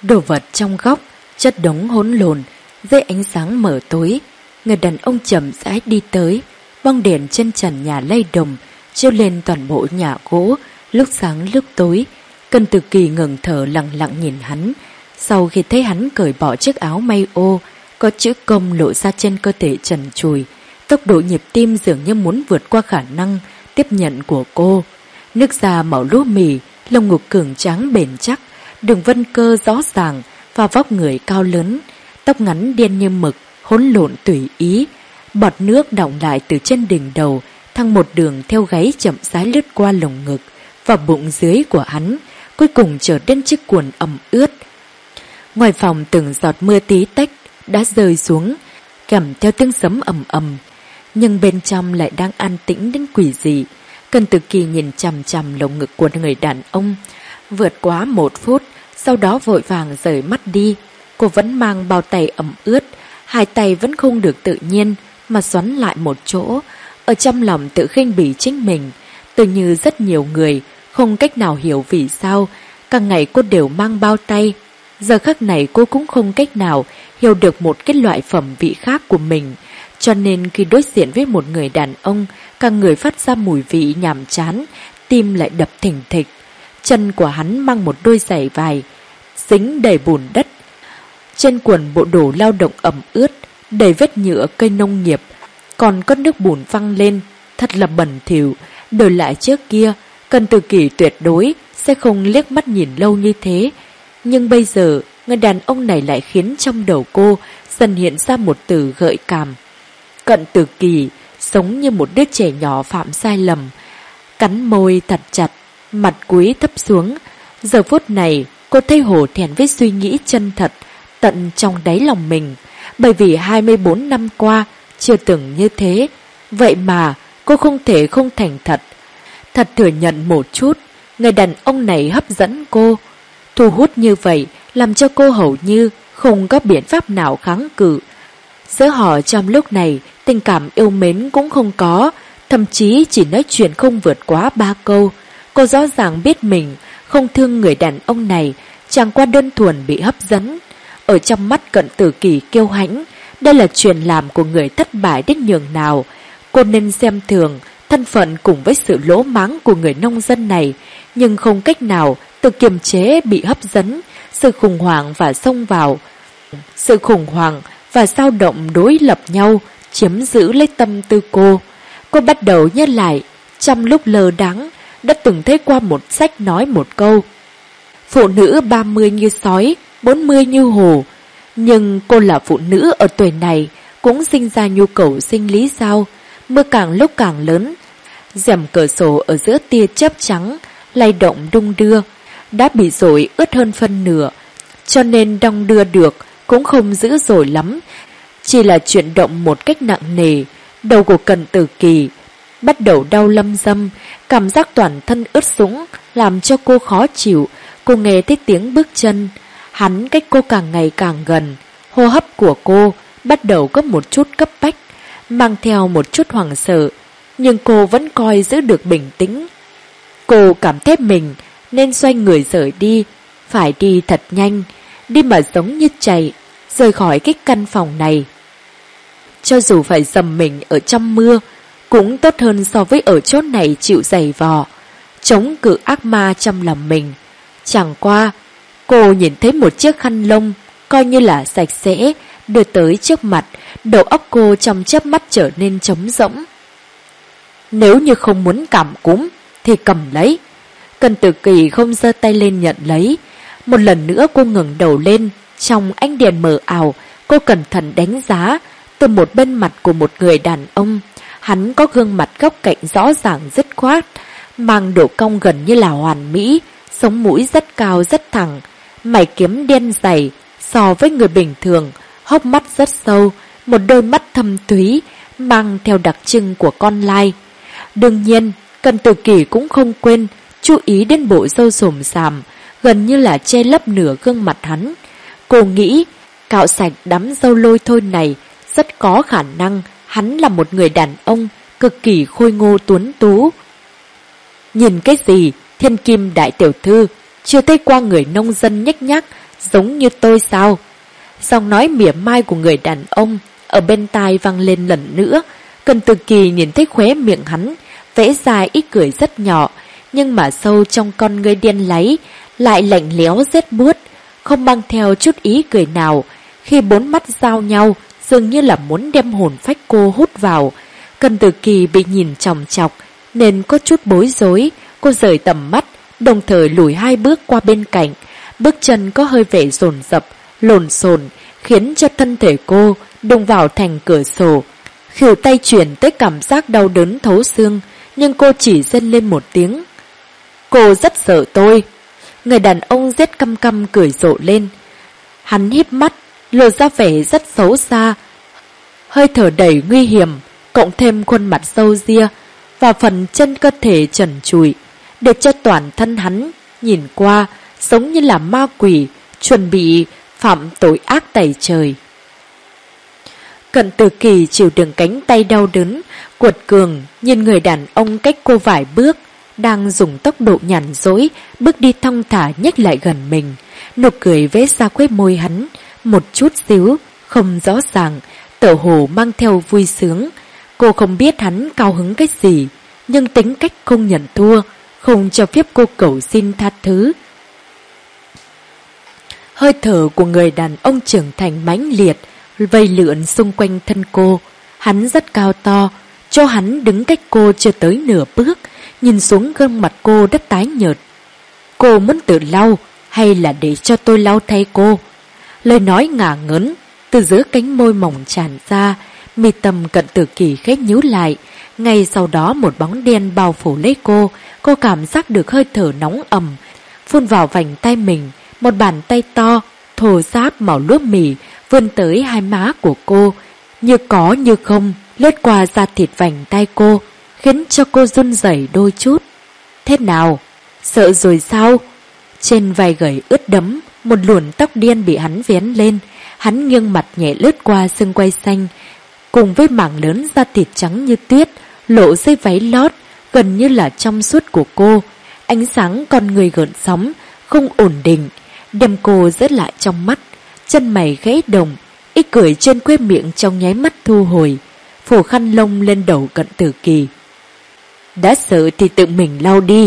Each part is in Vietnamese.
Đồ vật trong góc chất đống hỗn lộn dưới ánh sáng mờ tối. Người đàn ông chậm rãi đi tới, bóng đèn trên trần nhà lay động chiếu lên toàn bộ nhà gỗ, lúc sáng lúc tối. Cần Tử Kỳ ngừng thở lặng lặng nhìn hắn. Sau khi thấy hắn cởi bỏ chiếc áo may ô có chữ công lộ ra trên cơ thể trần trụi, tốc độ nhịp tim dường như muốn vượt qua khả năng tiếp nhận của cô. Nước da màu lúa mì, lông ngực cường tráng bền chắc, đường vân cơ rõ ràng và vóc người cao lớn, tóc ngắn đen như mực, hỗn lộn tùy ý. Bọt nước đọng lại từ trên đỉnh đầu, thăng một đường theo gáy chậm rãi lướt qua lồng ngực và bụng dưới của hắn, cuối cùng trở đến chiếc quần ẩm ướt. Ngoài phòng từng giọt mưa tí tách đã rơi xuống, kèm theo tiếng sấm ầm ầm, nhưng bên trong lại đang an tĩnh đến quỷ dị. Cần Tử Kỳ nhìn chằm chằm lồng ngực của người đàn ông. Vượt quá 1 phút, sau đó vội vàng rời mắt đi. Cô vẫn mang bao tay ẩm ướt, hai tay vẫn không được tự nhiên mà xoắn lại một chỗ, ở trong lòng tự khinh bỉ chính mình. Tự như rất nhiều người không cách nào hiểu vì sao càng ngày cô đều mang bao tay. Giờ khắc này cô cũng không cách nào hiểu được một cái loại phẩm vị khác của mình. Cho nên khi đối diện với một người đàn ông, càng người phát ra mùi vị nhàm chán, tim lại đập thình thịch. Chân của hắn mang một đôi giày vải, dính đầy bùn đất. Trên quần bộ đồ lao động ẩm ướt, đầy vết nhựa cây nông nghiệp, còn có nước bùn văng lên, thật là bẩn thỉu. Đổi lại trước kia, Cần Tử Kỳ tuyệt đối sẽ không liếc mắt nhìn lâu như thế. Nhưng bây giờ, người đàn ông này lại khiến trong đầu cô dần hiện ra một từ gợi cảm. Cận Tử Kỳ sống như một đứa trẻ nhỏ phạm sai lầm, cắn môi thật chặt, mặt cúi thấp xuống. Giờ phút này, cô thấy hổ thẹn với suy nghĩ chân thật tận trong đáy lòng mình, bởi vì 24 năm qua chưa từng như thế. Vậy mà cô không thể không thành thật thừa nhận một chút, người đàn ông này hấp dẫn cô, thu hút như vậy, làm cho cô hầu như không có biện pháp nào kháng cự. Giữa họ trong lúc này, tình cảm yêu mến cũng không có, thậm chí chỉ nói chuyện không vượt quá 3 câu. Cô rõ ràng biết mình không thương người đàn ông này, chẳng qua đơn thuần bị hấp dẫn. Ở trong mắt Cận Tử Kỳ kiêu hãnh, đây là chuyện làm của người thất bại đến nhường nào. Cô nên xem thường thân phận cùng với sự lỗ mãng của người nông dân này, nhưng không cách nào tự kiềm chế bị hấp dẫn. Sự khủng hoảng và xông vào, sự khủng hoảng và dao động đối lập nhau chiếm giữ lấy tâm tư cô. Cô bắt đầu nhớ lại, trong lúc lơ đãng đã từng thấy qua một sách nói một câu: phụ nữ 30 như sói, 40 như hổ. Nhưng cô là phụ nữ ở tuổi này cũng sinh ra nhu cầu sinh lý sao? Mưa càng lúc càng lớn, rèm cửa sổ ở giữa tia chớp trắng lay động đung đưa, đã bị dội ướt hơn phân nửa, cho nên đong đưa được cũng không dữ dội lắm, chỉ là chuyển động một cách nặng nề. Đầu của Cần Tử Kỳ bắt đầu đau lâm dâm, cảm giác toàn thân ướt sũng làm cho cô khó chịu. Cô nghe thấy tiếng bước chân, hắn cách cô càng ngày càng gần. Hô hấp của cô bắt đầu có một chút cấp bách, mang theo một chút hoảng sợ, nhưng cô vẫn coi giữ được bình tĩnh. Cô cảm thấy mình nên xoay người rời đi, phải đi thật nhanh, đi mà giống như chạy, rời khỏi cái căn phòng này. Cho dù phải dầm mình ở trong mưa, cũng tốt hơn so với ở chỗ này chịu giày vò, chống cự ác ma trong lòng mình. Chẳng qua, cô nhìn thấy một chiếc khăn lông, coi như là sạch sẽ, đưa tới trước mặt, đầu óc cô trong chớp mắt trở nên trống rỗng. Nếu như không muốn cảm cúm, thì cầm lấy. Cần Tử Kỳ không giơ tay lên nhận lấy. Một lần nữa cô ngẩng đầu lên, trong ánh đèn mờ ảo, cô cẩn thận đánh giá từ một bên mặt của một người đàn ông. Hắn có gương mặt góc cạnh rõ ràng dứt khoát, mang độ cong gần như là hoàn mỹ, sống mũi rất cao rất thẳng, mày kiếm đen dày so với người bình thường, hốc mắt rất sâu, một đôi mắt thâm thúy, mang theo đặc trưng của con lai. Đương nhiên, Cần Tử Kỳ cũng không quên chú ý đến bộ râu xồm xàm, gần như là che lấp nửa gương mặt hắn. Cô nghĩ, cạo sạch đám râu lôi thôi này, rất có khả năng hắn là một người đàn ông cực kỳ khôi ngô tuấn tú. Nhìn cái gì, Thiên Kim đại tiểu thư, Chưa thấy qua người nông dân nhếch nhác giống như tôi sao? Giọng nói mỉa mai của người đàn ông ở bên tai vang lên lần nữa. Cần Từ Kỳ nhìn thấy khóe miệng hắn vẽ ra ít cười rất nhỏ, nhưng mà sâu trong con ngươi đen láy lại lạnh lẽo rét buốt, không mang theo chút ý cười nào. Khi bốn mắt giao nhau, dường như là muốn đem hồn phách cô hút vào. Cần Từ Kỳ bị nhìn chòng chọc nên có chút bối rối. Cô rời tầm mắt, đồng thời lùi 2 bước qua bên cạnh. Bước chân có hơi vẻ dồn dập, lộn xộn, khiến cho thân thể cô đụng vào thành cửa sổ. Khỉu tay chuyển tới cảm giác đau đớn thấu xương, nhưng cô chỉ rên lên một tiếng. Cô rất sợ tôi. Người đàn ông rét căm căm cười rộ lên. Hắn híp mắt, lộ ra vẻ rất xấu xa, hơi thở đầy nguy hiểm, cộng thêm khuôn mặt râu ria và phần chân cơ thể trần trụi, để cho toàn thân hắn nhìn qua giống như là ma quỷ chuẩn bị phạm tội ác tày trời. Cận Từ Kỳ chịu đựng cánh tay đau đớn, quật cường nhìn người đàn ông cách cô vài bước, đang dùng tốc độ nhàn dối bước đi thong thả nhích lại gần mình. Nụ cười vẽ ra khóe môi hắn, một chút xíu, không rõ ràng, tựa hồ mang theo vui sướng. Cô không biết hắn cao hứng cái gì, nhưng tính cách không nhận thua, không cho phép cô cầu xin tha thứ. Hơi thở của người đàn ông trưởng thành mãnh liệt, vây lượn xung quanh thân cô. Hắn rất cao to, cho hắn đứng cách cô chưa tới nửa bước, nhìn xuống gương mặt cô rất tái nhợt. Cô muốn tự lau, hay là để cho tôi lau thay cô? Lời nói ngả ngớn, từ giữa cánh môi mỏng tràn ra, mi tâm Cận Từ Kỳ khẽ nhíu lại. Ngay sau đó một bóng đen bao phủ lấy cô cảm giác được hơi thở nóng ẩm, phun vào vành tay mình. Một bàn tay to, thô ráp màu lúa mì, vươn tới hai má của cô, như có như không, lướt qua da thịt vành tay cô, khiến cho cô run rẩy đôi chút. Thế nào? Sợ rồi sao? Trên vai gầy ướt đẫm, một luồn tóc đen bị hắn vén lên. Hắn nghiêng mặt nhẹ lướt qua xương quai xanh, cùng với mảng lớn da thịt trắng như tuyết, lộ dưới váy lót, gần như là trong suốt của cô. Ánh sáng con người gợn sóng, không ổn định, đem cô rớt lại trong mắt. Chân mày khẽ động, ý cười trên khóe miệng trong nháy mắt thu hồi, phủ khăn lông lên đầu Cận Từ Kỳ. Đã sợ thì tự mình lau đi.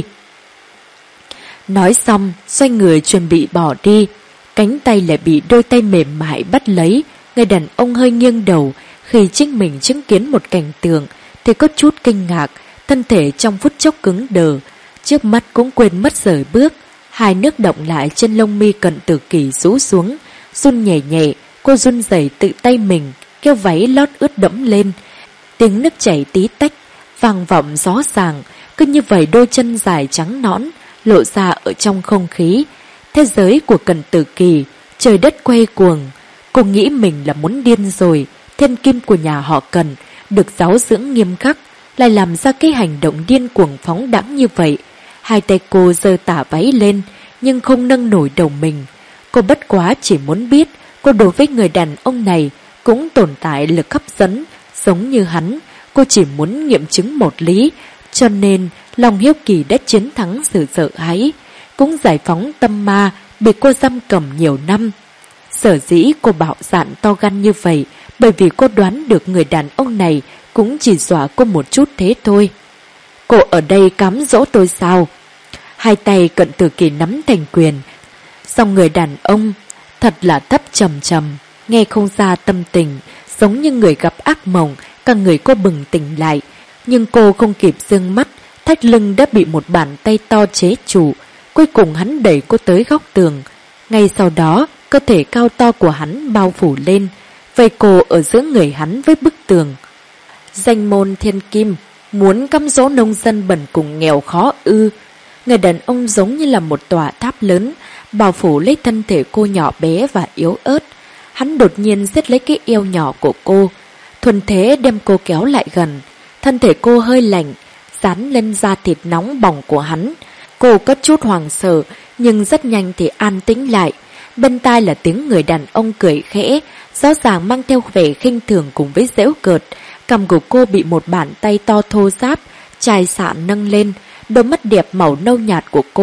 Nói xong, xoay người chuẩn bị bỏ đi. Cánh tay lại bị đôi tay mềm mại bắt lấy. Người đàn ông hơi nghiêng đầu khi chính mình chứng kiến một cảnh tượng thì có chút kinh ngạc, thân thể trong phút chốc cứng đờ, trước mắt cũng quên mất rời bước. Hai nước động lại trên lông mi Cận Từ Kỳ rũ xuống, run nhẹ nhẹ. Cô run rẩy tự tay mình kéo váy lót ướt đẫm lên, tiếng nước chảy tí tách vang vọng rõ ràng. Cứ như vậy đôi chân dài trắng nõn lộ ra ở trong không khí. Thế giới của Cận Từ Kỳ, trời đất quay cuồng. Cô nghĩ mình là muốn điên rồi. Thiên kim của nhà họ Cần được giáo dưỡng nghiêm khắc, lại làm ra cái hành động điên cuồng phóng đãng như vậy. Hai tay cô giơ tả váy lên, nhưng không nâng nổi đầu mình. Cô bất quá chỉ muốn biết cô đối với người đàn ông này cũng tồn tại lực hấp dẫn giống như hắn. Cô chỉ muốn nghiệm chứng một lý, cho nên lòng hiếu kỳ đã chiến thắng sự sợ hãi, cũng giải phóng tâm ma bị cô giam cầm nhiều năm. Sở dĩ cô bạo dạn to gan như vậy, bởi vì cô đoán được người đàn ông này cũng chỉ dọa cô một chút thế thôi. Cô ở đây cám dỗ tôi sao? Hai tay Cận Từ Kỳ nắm thành quyền, song người đàn ông thật là thấp trầm trầm, nghe không ra tâm tình, giống như người gặp ác mộng. Cả người cô bừng tỉnh lại, nhưng cô không kịp dương mắt, thắt lưng đã bị một bàn tay to chế trụ. Cuối cùng hắn đẩy cô tới góc tường. Ngay sau đó, cơ thể cao to của hắn bao phủ lên, vây cô ở giữa người hắn với bức tường. Danh môn thiên kim, muốn căm dỗ nông dân bần cùng nghèo khó ư? Người đàn ông giống như là một tòa tháp lớn, bao phủ lấy thân thể cô nhỏ bé và yếu ớt. Hắn đột nhiên giết lấy cái eo nhỏ của cô, thuần thế đem cô kéo lại gần. Thân thể cô hơi lạnh, dán lên da thịt nóng bỏng của hắn. Cô có chút hoảng sợ, nhưng rất nhanh thì an tĩnh lại. Bên tai là tiếng người đàn ông cười khẽ, rõ ràng mang theo vẻ khinh thường cùng với giễu cợt. Cằm của cô bị một bàn tay to thô ráp, chai sạn nâng lên. Đôi mắt đẹp màu nâu nhạt của cô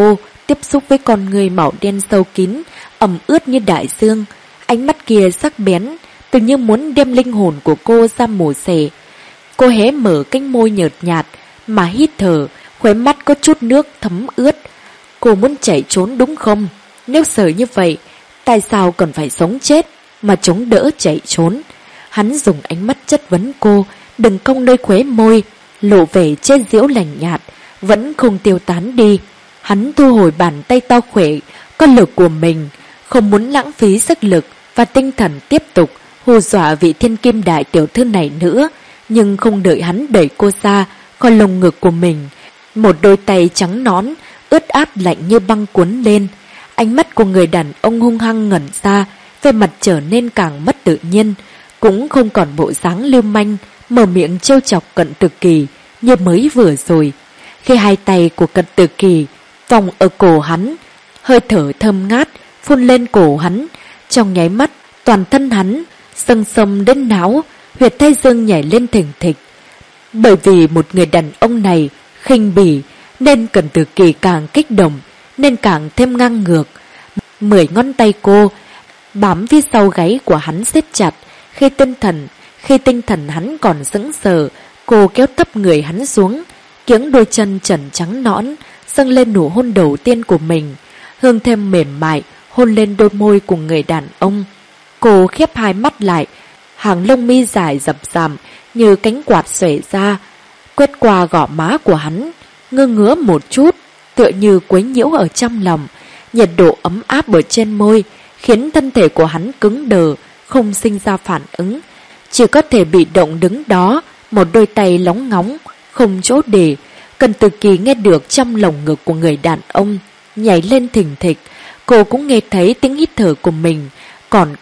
tiếp xúc với con người màu đen sâu kín, ẩm ướt như đại dương. Ánh mắt kia sắc bén, tự như muốn đem linh hồn của cô ra mổ xẻ. Cô hé mở cánh môi nhợt nhạt mà hít thở, khóe mắt có chút nước thấm ướt. Cô muốn chạy trốn đúng không? Nếu sợ như vậy, tại sao còn phải sống chết mà chống đỡ chạy trốn? Hắn dùng ánh mắt chất vấn cô, đừng cong nơi khóe môi, lộ vẻ chế giễu lạnh nhạt, vẫn không tiêu tán đi. Hắn thu hồi bàn tay to khỏe, có lực của mình, không muốn lãng phí sức lực và tinh thần tiếp tục hù dọa vị thiên kim đại tiểu thư này nữa. Nhưng không đợi hắn đẩy cô ra khỏi lồng ngực của mình, một đôi tay trắng nõn, ướt át lạnh như băng cuốn lên. Ánh mắt của người đàn ông hung hăng ngẩn ra, vẻ mặt trở nên càng mất tự nhiên, cũng không còn bộ dáng lưu manh, mở miệng trêu chọc Cận Tử Kỳ như mới vừa rồi. Khi hai tay của Cận Tử Kỳ vòng ở cổ hắn, hơi thở thơm ngát phun lên cổ hắn, trong nháy mắt toàn thân hắn sưng sông đến não, huyệt thái dương nhảy lên thình thịch. Bởi vì một người đàn ông này khinh bỉ nên Cận Tử Kỳ càng kích động, nên càng thêm ngang ngược. 10 ngón tay cô bám phía sau gáy của hắn siết chặt. Khi tinh thần hắn còn sững sờ, cô kéo thấp người hắn xuống, kiếng đôi chân trần trắng nõn, dâng lên nụ hôn đầu tiên của mình, hương thêm mềm mại hôn lên đôi môi của người đàn ông. Cô khép hai mắt lại, hàng lông mi dài rậm rạp như cánh quạt xòe ra, quét qua gò má của hắn, ngơ ngứa một chút, tựa như quấy nhiễu ở trong lòng. Nhiệt độ ấm áp ở trên môi khiến thân thể của hắn cứng đờ, không sinh ra phản ứng, chỉ có thể bị động đứng đó, một đôi tay lóng ngóng, không chỗ để. Cận Tử Kỳ nghe được trong lồng ngực của người đàn ông nhảy lên thình thịch, cô cũng nghe thấy tiếng hít thở của mình, còn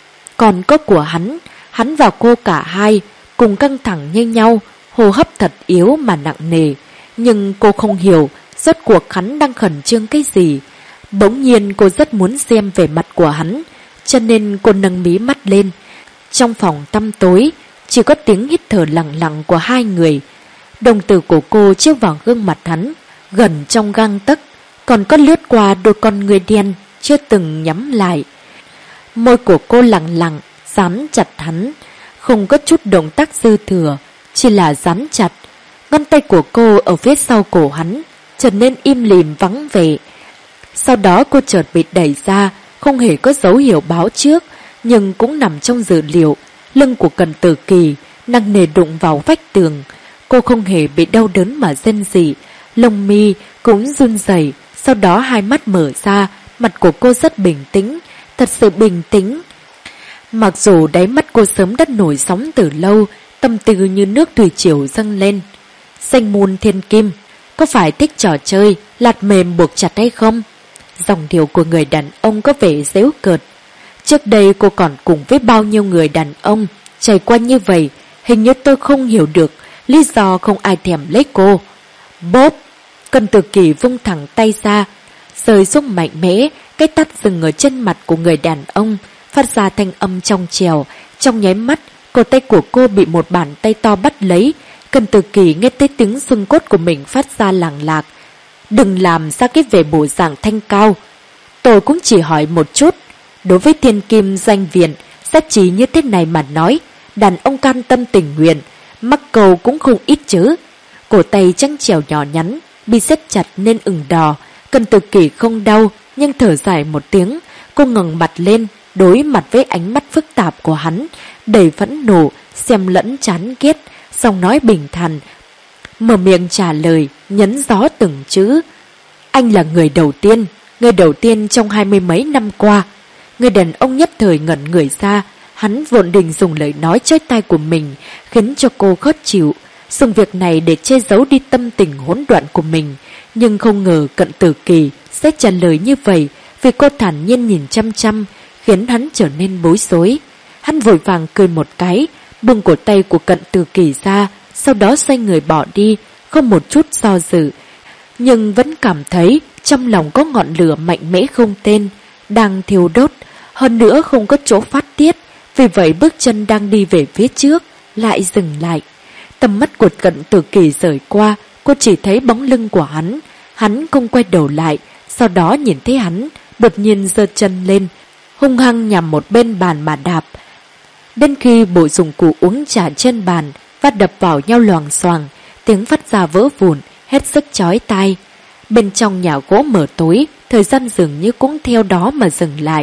có của hắn và cô cả hai cùng căng thẳng như nhau, hô hấp thật yếu mà nặng nề. Nhưng cô không hiểu rốt cuộc hắn đang khẩn trương cái gì. Bỗng nhiên cô rất muốn xem vẻ mặt của hắn, cho nên cô nâng mí mắt lên. Trong phòng tăm tối, chỉ có tiếng hít thở lặng lặng của hai người. Đồng tử của cô chiếu vào gương mặt hắn, gần trong gang tấc, còn có lướt qua đôi con người đen chưa từng nhắm lại. Môi của cô lặng lặng dán chặt hắn, không có chút động tác dư thừa, chỉ là dán chặt. Ngón tay của cô ở phía sau cổ hắn trở nên im lìm vắng vẻ. Sau đó cô chợt bị đẩy ra, không hề có dấu hiệu báo trước, nhưng cũng nằm trong dự liệu. Lưng của Cận Tử Kỳ nặng nề đụng vào vách tường. Cô không hề bị đau đớn mà rên rỉ, lông mi cũng run rẩy. Sau đó hai mắt mở ra, mặt của cô rất bình tĩnh, thật sự bình tĩnh. Mặc dù đáy mắt cô sớm đã nổi sóng từ lâu, tâm tư như nước thủy triều dâng lên. Danh môn thiên kim, có phải thích trò chơi lạt mềm buộc chặt hay không? Dòng điệu của người đàn ông có vẻ giễu cợt. Trước đây cô còn cùng với bao nhiêu người đàn ông trải qua như vậy, hình như tôi không hiểu được lý do không ai thèm lấy cô. Bốp! Cận Tử Kỳ vung thẳng tay ra, rơi xuống mạnh mẽ, cái tát dừng ở chân mặt của người đàn ông, phát ra thanh âm trong trèo. Trong nháy mắt, cổ tay của cô bị một bàn tay to bắt lấy. Cận Tử Kỳ nghe thấy tiếng xương cốt của mình phát ra làng lạc. Đừng làm ra cái vẻ bộ dạng thanh cao. Tôi cũng chỉ hỏi một chút, đối với thiên kim danh viện, giá trị như thế này mà nói, đàn ông can tâm tình nguyện, mắc cầu cũng không ít chứ. Cổ tay trắng trẻo nhỏ nhắn, bị siết chặt nên ửng đỏ. Cận Tử Kỳ không đau, nhưng thở dài một tiếng. Cô ngẩng mặt lên, đối mặt với ánh mắt phức tạp của hắn, đầy phẫn nộ, xem lẫn chán ghét, xong nói bình thản, mở miệng trả lời, nhấn gió từng chữ. Anh là người đầu tiên trong 20 mấy năm qua. Người đàn ông nhất thời ngẩn người ra, hắn vốn định dùng lời nói chói tai của mình, khiến cho cô khó chịu, dùng việc này để che giấu đi tâm tình hỗn loạn của mình. Nhưng không ngờ Cận Tử Kỳ sẽ trả lời như vậy, vì cô thản nhiên nhìn chăm chăm, khiến hắn trở nên bối rối. Hắn vội vàng cười một cái, buông cổ tay của Cận Tử Kỳ ra, sau đó xoay người bỏ đi, không một chút do dự, nhưng vẫn cảm thấy trong lòng có ngọn lửa mạnh mẽ không tên đang thiêu đốt, hơn nữa không có chỗ phát tiết. Vì vậy bước chân đang đi về phía trước lại dừng lại. Tầm mắt của Cận Tử Kỳ rời qua, cô chỉ thấy bóng lưng của hắn. Hắn không quay đầu lại, sau đó nhìn thấy hắn, đột nhiên giơ chân lên, hung hăng nhằm một bên bàn mà đạp. Đến khi bộ dụng cụ uống trà trên bàn và đập vào nhau loảng xoảng, tiếng phát ra vỡ vụn, hết sức chói tai. Bên trong nhà gỗ mờ tối, thời gian dường như cũng theo đó mà dừng lại.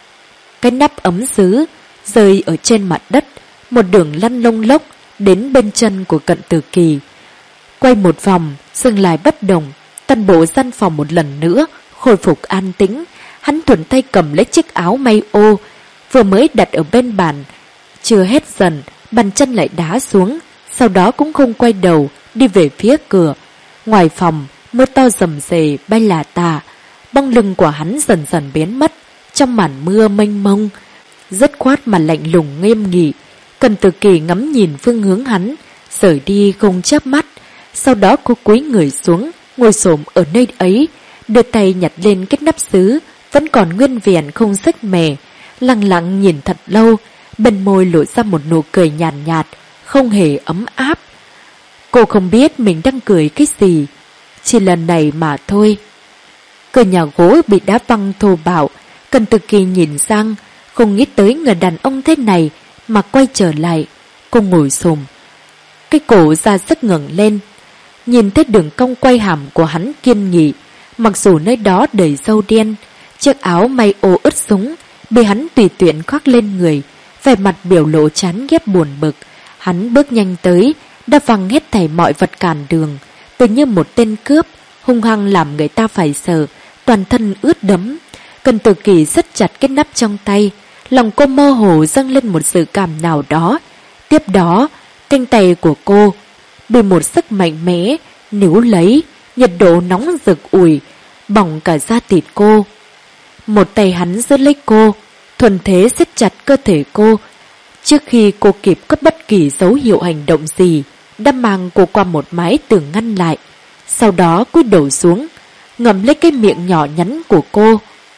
Cái nắp ấm sứ rơi ở trên mặt đất, một đường lăn lông lốc đến bên chân của Cận Tử Kỳ. Quay một vòng, dừng lại bất động, toàn bộ gian phòng một lần nữa khôi phục an tĩnh. Hắn thuận tay cầm lấy chiếc áo may ô vừa mới đặt ở bên bàn, chưa hết dần, bàn chân lại đá xuống, sau đó cũng không quay đầu, đi về phía cửa. Ngoài phòng, mưa to rầm rề bay là tả, bóng lưng của hắn dần dần biến mất trong màn mưa mênh mông, dứt khoát mà lạnh lùng nghiêm nghị. Cận Tử Kỳ ngắm nhìn phương hướng hắn, rời đi không chớp mắt. Sau đó cô cúi người xuống, ngồi xổm ở nơi ấy, đưa tay nhặt lên cái nắp sứ vẫn còn nguyên vẹn không rách mẻ, lặng lặng nhìn thật lâu, bên môi lộ ra một nụ cười nhàn nhạt, không hề ấm áp. Cô không biết mình đang cười cái gì, chỉ lần này mà thôi. Cửa nhà gỗ bị đá văng thô bạo, Cận Tử Kỳ nhìn sang, không nghĩ tới người đàn ông thế này mà quay trở lại. Cô ngồi xổm, cái cổ ra sức ngẩng lên, nhìn thấy đường cong quay hàm của hắn kiên nghị, mặc dù nơi đó đầy râu đen, chiếc áo may ô ướt sũng bị hắn tùy tiện khoác lên người, vẻ mặt biểu lộ chán ghét buồn bực. Hắn bước nhanh tới, đã văng hết thảy mọi vật cản đường, tự như một tên cướp, hung hăng làm người ta phải sợ, toàn thân ướt đẫm. Cận Tử Kỳ siết chặt cái nắp trong tay, lòng cô mơ hồ dâng lên một sự cảm nào đó. Tiếp đó, cánh tay của cô bị một sức mạnh mẽ níu lấy, nhiệt độ nóng rực ùi, bỏng cả da thịt cô. Một tay hắn giữ lấy cô, thuần thế siết chặt cơ thể cô. Trước khi cô kịp có bất kỳ dấu hiệu hành động gì, đã mang cô qua một mái tường ngăn lại. Sau đó cúi đầu xuống, ngậm lấy cái miệng nhỏ nhắn của cô.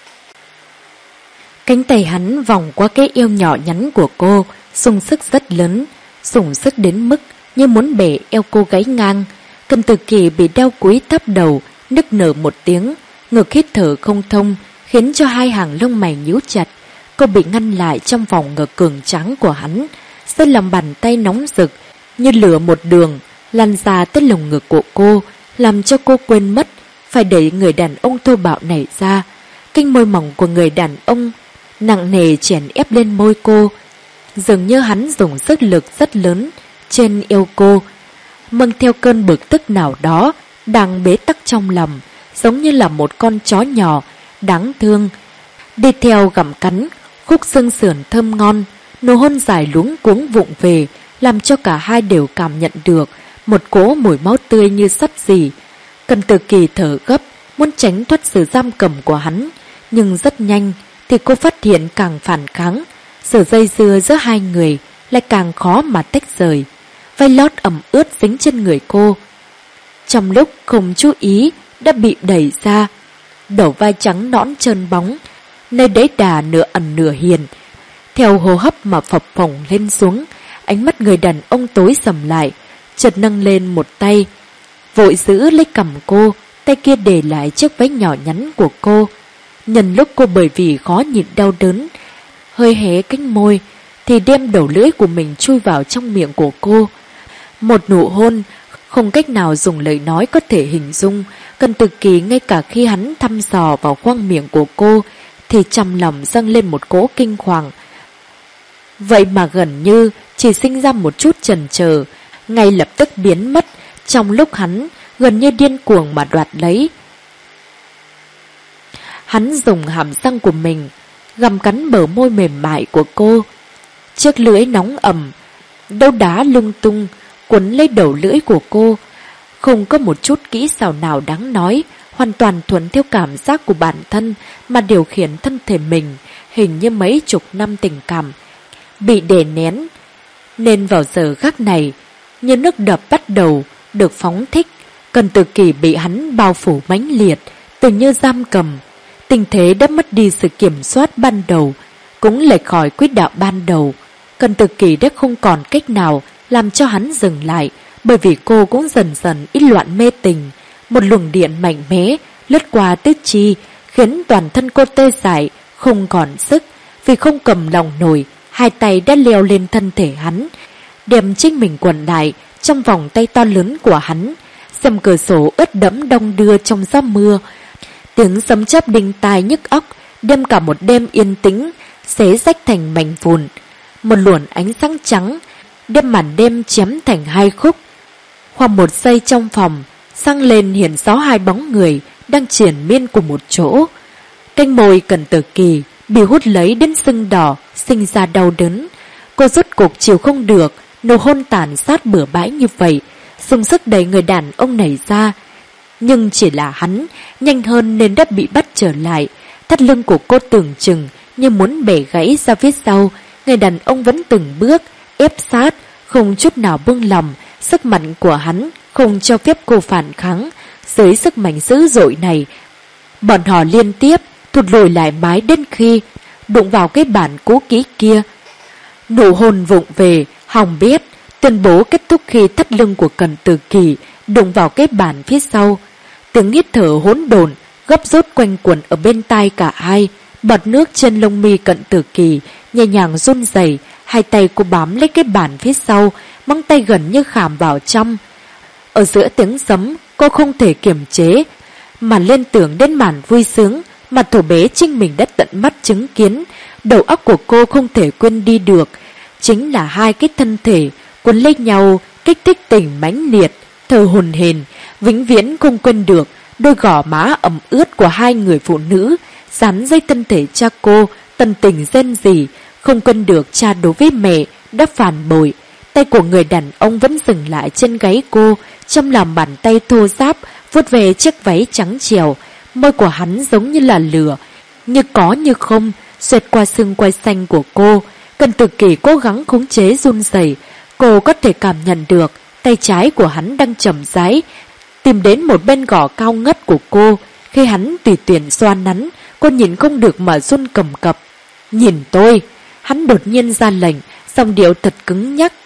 Cánh tay hắn vòng qua cái eo nhỏ nhắn của cô, dùng sức rất lớn, dùng sức đến mức như muốn bể eo cô gáy ngang. Cận Tử Kỳ bị đau cúi thấp đầu, nức nở một tiếng, ngực hít thở không thông, khiến cho hai hàng lông mày nhíu chặt. Cô bị ngăn lại trong vòng ngực cường tráng của hắn, dưới lòng bàn tay nóng rực như lửa một đường lan ra tới lồng ngực của cô, làm cho cô quên mất phải đẩy người đàn ông thô bạo này ra. Kinh môi mỏng của người đàn ông nặng nề chèn ép lên môi cô, dường như hắn dùng sức lực rất lớn trên eo cô, mang theo cơn bực tức nào đó đang bế tắc trong lòng, giống như là một con chó nhỏ đáng thương đi theo gặm cắn khúc xương sườn thơm ngon. Nụ hôn dài luống cuống vụng về, làm cho cả hai đều cảm nhận được một cỗ mùi máu tươi như sắp xỉ. Cận Tử Kỳ thở gấp, muốn tránh thoát sự giam cầm của hắn, nhưng rất nhanh thì cô phát hiện càng phản kháng, sự dây dưa giữa hai người lại càng khó mà tách rời. Vai lót ẩm ướt dính trên người cô, trong lúc không chú ý đã bị đẩy ra. Đầu vai trắng nõn trơn bóng, nơi đấy đà nửa ẩn nửa hiền, theo hô hấp mà phập phồng lên xuống. Ánh mắt người đàn ông tối sầm lại, chợt nâng lên một tay, vội giữ lấy cằm cô, tay kia để lại chiếc váy nhỏ nhắn của cô. Nhân lúc cô bởi vì khó nhịn đau đớn, hơi hé cánh môi, thì đem đầu lưỡi của mình chui vào trong miệng của cô. Một nụ hôn không cách nào dùng lời nói có thể hình dung. Cận Tử Kỳ ngay cả khi hắn thăm dò vào khoang miệng của cô thì trong lòng dâng lên một cỗ kinh hoàng. Vậy mà gần như chỉ sinh ra một chút chần chờ, ngay lập tức biến mất trong lúc hắn gần như điên cuồng mà đoạt lấy. Hắn dùng hàm răng của mình gặm cắn bờ môi mềm mại của cô, chiếc lưỡi nóng ẩm đấu đá lung tung quấn lấy đầu lưỡi của cô, không có một chút kỹ xảo nào đáng nói, hoàn toàn thuận theo cảm giác của bản thân mà điều khiển thân thể mình, hình như mấy chục năm tình cảm bị đè nén, nên vào giờ khắc này như nước đập bắt đầu được phóng thích. Cận Tử Kỳ bị hắn bao phủ mãnh liệt, tự như giam cầm. Tình thế đã mất đi sự kiểm soát ban đầu, cũng lệch khỏi quỹ đạo ban đầu. Cận Tử Kỳ đã không còn cách nào làm cho hắn dừng lại, bởi vì cô cũng dần dần ít loạn mê tình. Một luồng điện mạnh mẽ lướt qua tứ chi, khiến toàn thân cô tê dại, không còn sức, vì không cầm lòng nổi, hai tay đã leo lên thân thể hắn, đem chính mình quần lại trong vòng tay to lớn của hắn. Xem cửa sổ ướt đẫm đong đưa trong gió mưa, tiếng sấm chớp đinh tai nhức óc, đem cả một đêm yên tĩnh xé rách thành mảnh vụn. Một luồng ánh sáng trắng đem màn đêm chém thành hai khúc. Khoảng một giây trong phòng, sang lên hiện rõ hai bóng người đang triền miên cùng một chỗ. Cánh môi Cẩn Tử Kỳ bị hút lấy đến sưng đỏ, sinh ra đau đớn. Cô rốt cuộc chịu không được nụ hôn tàn sát bừa bãi như vậy, dùng sức đẩy người đàn ông này ra. Nhưng chỉ là hắn nhanh hơn nên đã bị bắt trở lại. Thắt lưng của cô tưởng chừng như muốn bẻ gãy ra phía sau. Người đàn ông vẫn từng bước ép sát, không chút nào buông lòng. Sức mạnh của hắn không cho phép cô phản kháng. Dưới sức mạnh dữ dội này, bọn họ liên tiếp thụt lùi lại mái đến khi đụng vào cái bàn cũ kỹ kia. Nụ hôn vụng về, hòng biết, tuyên bố kết thúc khi thắt lưng của Cẩn Tử Kỳ đụng vào cái bàn phía sau. Tiếng hít thở hỗn độn gấp rút quanh quẩn ở bên tai cả hai. Bọt nước trên lông mi Cẩn Tử Kỳ nhẹ nhàng run rẩy, hai tay cô bám lấy cái bàn phía sau, móng tay gần như khảm vào trong. Ở giữa tiếng sấm, cô không thể kiềm chế mà liên tưởng đến màn vui sướng mà thổ bế chính mình đã tận mắt chứng kiến. Đầu óc của cô không thể quên đi được, chính là hai cái thân thể quấn lấy nhau, kích thích tình mãnh liệt, thở hổn hển, vĩnh viễn không quên được đôi gò má ẩm ướt của hai người phụ nữ dán dây thân thể cha cô, tận tình rên rỉ, không quên được cha đối với mẹ đã phản bội. Tay của người đàn ông vẫn dừng lại trên gáy cô, trong lòng bàn tay thô ráp vuốt về chiếc váy trắng trẻo. Môi của hắn giống như là lửa, như có như không, xẹt qua xương quai xanh của cô. Cẩn Tử Kỳ cố gắng khống chế run rẩy, cô có thể cảm nhận được tay trái của hắn đang chậm rãi tìm đến một bên gò cao ngất của cô. Khi hắn tùy tiện xoa nắn, cô nhìn không được mà run cầm cập. Nhìn tôi, hắn đột nhiên ra lệnh, giọng điệu thật cứng nhắc.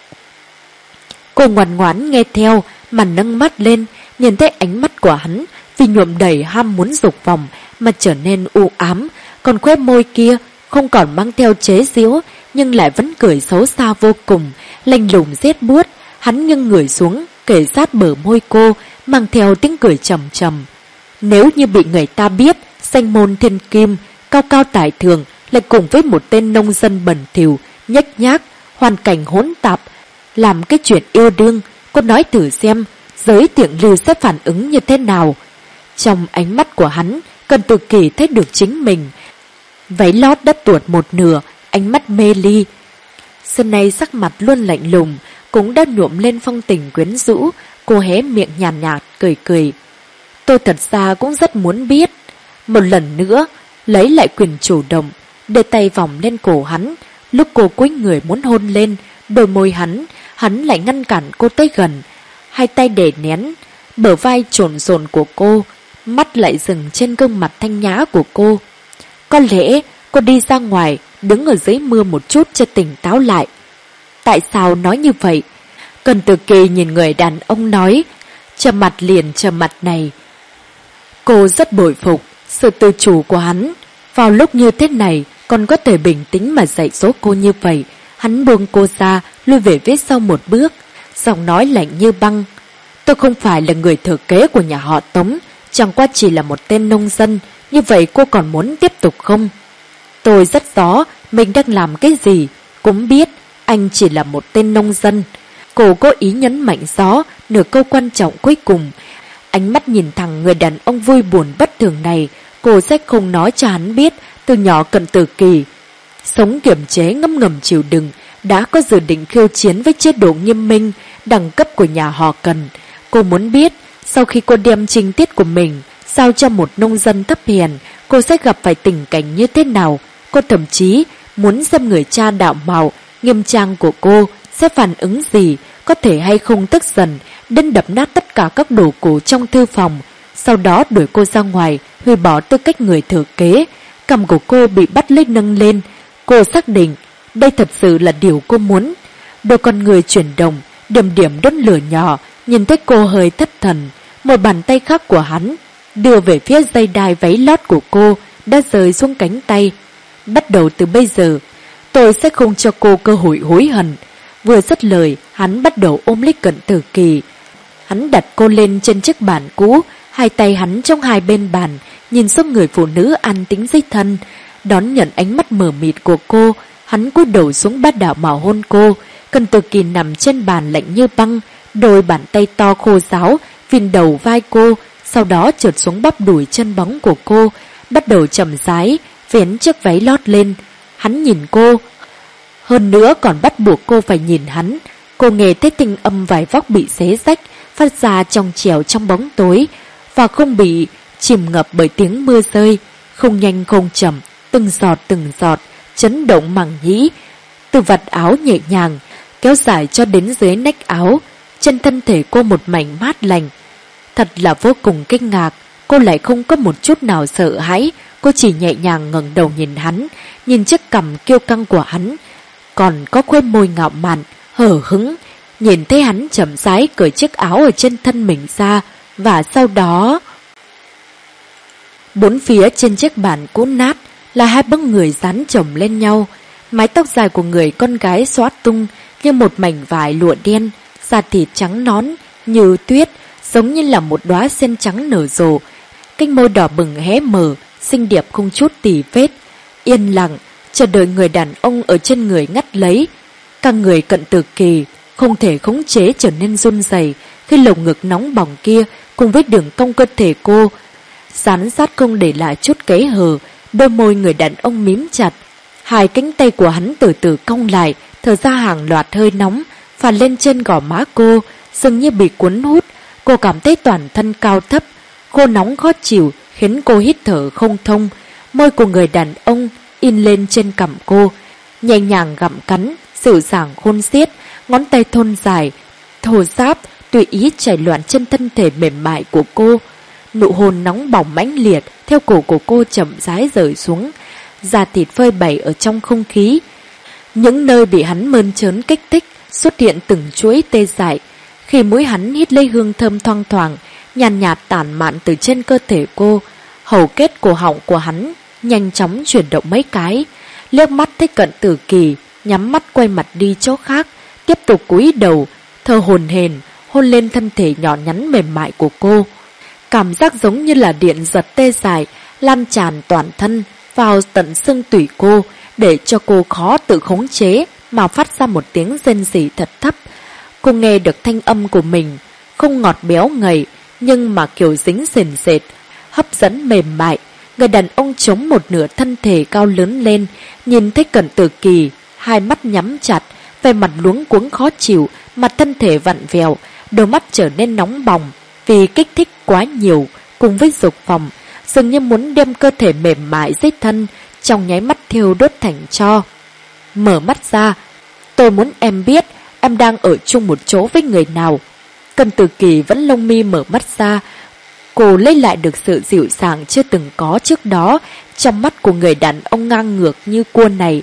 Cô ngoan ngoãn nghe theo mà nâng mắt lên, nhìn thấy ánh mắt của hắn vì nhuộm đầy ham muốn dục vọng mà trở nên u ám, còn khóe môi kia không còn mang theo chế giễu nhưng lại vẫn cười xấu xa vô cùng, lạnh lùng rét buốt. Hắn nghiêng người xuống, kề sát bờ môi cô, mang theo tiếng cười trầm trầm. Nếu như bị người ta biết danh môn thiên kim cao cao tại thượng lại cùng với một tên nông dân bẩn thỉu, nhếch nhác, hoàn cảnh hỗn tạp làm cái chuyện yêu đương, cô nói thử xem giới tiện lưu sẽ phản ứng như thế nào. Trong ánh mắt của hắn, Cẩn Tử Kỳ thấy được chính mình. Váy lót đã tuột một nửa, ánh mắt mê ly. Xưa nay sắc mặt luôn lạnh lùng, cũng đã nhuộm lên phong tình quyến rũ. Cô hé miệng nhàn nhạt, cười cười. Tôi thật ra cũng rất muốn biết. Một lần nữa, lấy lại quyền chủ động, đưa tay vòng lên cổ hắn. Lúc cô cúi người muốn hôn lên đôi môi hắn lại ngăn cản cô tới gần. Hai tay để nén bờ vai trồn rồn của cô, mắt lại dừng trên gương mặt thanh nhã của cô. Có lẽ cô đi ra ngoài, đứng ở dưới mưa một chút cho tỉnh táo lại. Tại sao nói như vậy? Cẩn Tử Kỳ nhìn người đàn ông nói, trầm mặt liền trầm mặt này. Cô rất bội phục sự tự chủ của hắn. Vào lúc như thế này còn có thể bình tĩnh mà dạy dỗ cô như vậy. Hắn buông cô ra, lui về phía sau một bước, giọng nói lạnh như băng. Tôi không phải là người thừa kế của nhà họ Tống, chẳng qua chỉ là một tên nông dân. Như vậy cô còn muốn tiếp tục không? Tôi rất rõ mình đang làm cái gì, cũng biết anh chỉ là một tên nông dân. Cô cố ý nhấn mạnh rõ nửa câu quan trọng cuối cùng. Ánh mắt nhìn thẳng người đàn ông vui buồn bất thường này. Cô sẽ không nói cho hắn biết từ nhỏ Cẩn Tử Kỳ sống kiềm chế ngấm ngầm chịu đựng, đã có dự định khiêu chiến với chế độ nghiêm minh đẳng cấp của nhà họ Cần. Cô muốn biết sau khi cô đem trinh tiết của mình giao cho một nông dân thấp hèn, cô sẽ gặp phải tình cảnh như thế nào. Cô thậm chí muốn xem người cha đạo mạo nghiêm trang của cô sẽ phản ứng gì, có thể hay không tức giận đến đập nát tất cả các đồ cổ trong thư phòng, sau đó đuổi cô ra ngoài, hủy bỏ tư cách người thừa kế. Cằm của cô bị bắt lấy nâng lên. Cô xác định đây thật sự là điều cô muốn. Đôi con người chuyển động, điểm điểm đốt lửa nhỏ, nhìn thấy cô hơi thất thần. Một bàn tay khác của hắn đưa về phía dây đai váy lót của cô đã rơi xuống cánh tay. Bắt đầu từ bây giờ, tôi sẽ không cho cô cơ hội hối hận. Vừa dứt lời, hắn bắt đầu ôm lấy Cận Tử Kỳ. Hắn đặt cô lên trên chiếc bàn cũ, hai tay hắn trong hai bên bàn, nhìn xuống người phụ nữ an tĩnh dưới thân. Đón nhận ánh mắt mờ mịt của cô, hắn cúi đầu xuống bát đảo mà hôn cô. Cận Tử Kỳ nằm trên bàn lạnh như băng, đôi bàn tay to khô ráo vìn đầu vai cô, sau đó trượt xuống bắp đùi chân bóng của cô, bắt đầu chậm rãi vén chiếc váy lót lên. Hắn nhìn cô, hơn nữa còn bắt buộc cô phải nhìn hắn. Cô nghe thấy tinh âm vải vóc bị xé rách phát ra trong trẻo trong bóng tối, và không bị chìm ngập bởi tiếng mưa rơi, không nhanh không chậm, từng giọt chấn động màng nhĩ. Từ vạt áo nhẹ nhàng kéo dài cho đến dưới nách áo, trên thân thể cô một mảnh mát lành. Thật là vô cùng kinh ngạc, cô lại không có một chút nào sợ hãi. Cô chỉ nhẹ nhàng ngẩng đầu nhìn hắn, nhìn chiếc cằm kiêu căng của hắn, còn có khóe môi ngạo mạn hở hững. Nhìn thấy hắn chậm rãi cởi chiếc áo ở trên thân mình ra, và sau đó bốn phía trên chiếc bàn cũ nát là hai bóng người dán chồng lên nhau. Mái tóc dài của người con gái xõa tung như một mảnh vải lụa đen, da thịt trắng nõn như tuyết, giống như là một đóa sen trắng nở rộ. Cánh môi đỏ bừng hé mở, xinh đẹp không chút tì vết, yên lặng chờ đợi người đàn ông ở trên người ngắt lấy. Cả người Cận Tử Kỳ không thể khống chế trở nên run rẩy khi lồng ngực nóng bỏng kia cùng với đường cong cơ thể cô dán sát không để lại chút kẽ hở. Đôi môi người đàn ông mím chặt, hai cánh tay của hắn từ từ cong lại, thở ra hàng loạt hơi nóng phả lên trên gò má cô, dường như bị cuốn hút. Cô cảm thấy toàn thân cao thấp khô nóng khó chịu, khiến cô hít thở không thông. Môi của người đàn ông in lên trên cằm cô, nhẹ nhàng gặm cắn, dịu dàng khôn xiết, ngón tay thon dài thô ráp tùy ý chảy loạn trên thân thể mềm mại của cô. Nụ hôn nóng bỏng mãnh liệt theo cổ của cô chậm rãi rời xuống, da thịt phơi bày ở trong không khí. Những nơi bị hắn mơn trớn kích thích xuất hiện từng chuỗi tê dại. Khi mũi hắn hít lấy hương thơm thoang thoảng nhàn nhạt tản mạn từ trên cơ thể cô, hầu kết cổ họng của hắn nhanh chóng chuyển động mấy cái. Liếc mắt thấy Cận Tử Kỳ, nhắm mắt quay mặt đi chỗ khác, tiếp tục cúi đầu thở hổn hển hôn lên thân thể nhỏ nhắn mềm mại của cô. Cảm giác giống như là điện giật tê dại lan tràn toàn thân vào tận xương tủy cô, để cho cô khó tự khống chế mà phát ra một tiếng rên rỉ thật thấp. Cô nghe được thanh âm của mình không ngọt béo ngậy, nhưng mà kiểu dính sền sệt, hấp dẫn mềm mại. Người đàn ông chống một nửa thân thể cao lớn lên, nhìn thấy Cận Tử Kỳ, hai mắt nhắm chặt, vẻ mặt luống cuống khó chịu, mặt thân thể vặn vẹo, đôi mắt trở nên nóng bỏng vì kích thích quá nhiều cùng với dục vọng, dường như muốn đem cơ thể mềm mại dưới thân trong nháy mắt thiêu đốt thành tro. Mở mắt ra, tôi muốn em biết em đang ở chung một chỗ với người nào. Cận Tử Kỳ vẫn lông mi mở mắt ra. Cô lấy lại được sự dịu dàng chưa từng có trước đó trong mắt của người đàn ông ngang ngược như cua này.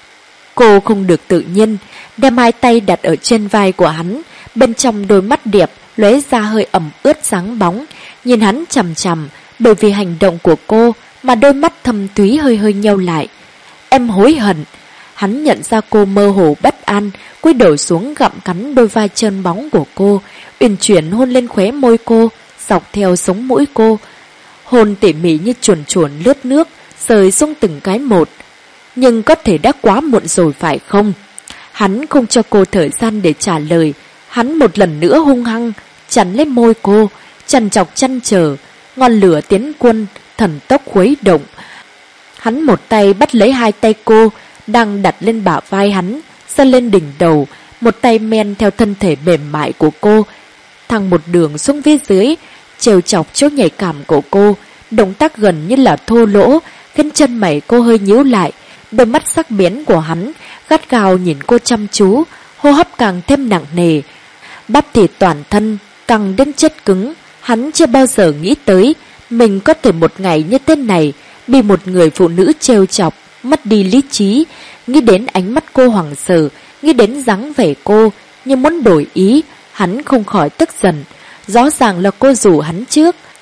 Cô không được tự nhiên, đem hai tay đặt ở trên vai của hắn, bên trong đôi mắt đẹp lóe ra hơi ẩm ướt sáng bóng, nhìn hắn chằm chằm. Bởi vì hành động của cô mà đôi mắt thâm thúy hơi hơi nheo lại. Em hối hận. Hắn nhận ra cô mơ hồ bất an, cúi đầu xuống gặm cắn đôi vai trơn bóng của cô, uyển chuyển hôn lên khóe môi cô, dọc theo sống mũi cô. Hôn tỉ mỉ như chuồn chuồn lướt nước, rơi xuống từng cái một. Nhưng có thể đã quá muộn rồi phải không? Hắn không cho cô thời gian để trả lời. Hắn một lần nữa hung hăng chắn lên môi cô, trằn trọc chăn trở. Ngọn lửa tiến quân thần tốc khuấy động. Hắn một tay bắt lấy hai tay cô đang đặt lên bả vai hắn, giơ lên đỉnh đầu, một tay men theo thân thể mềm mại của cô thẳng một đường xuống phía dưới, trêu chọc chỗ nhạy cảm của cô. Động tác gần như là thô lỗ, khiến chân mày cô hơi nhíu lại. Đôi mắt sắc bén của hắn gắt gao nhìn cô chăm chú, hô hấp càng thêm nặng nề, bắp thịt toàn thân căng đến chết cứng. Hắn chưa bao giờ nghĩ tới mình có thể một ngày như thế này bị một người phụ nữ trêu chọc, mất đi lý trí. Nghĩ đến ánh mắt cô hoảng sợ, nghĩ đến dáng vẻ cô như muốn đổi ý, hắn không khỏi tức giận. Rõ ràng là cô rủ hắn trước,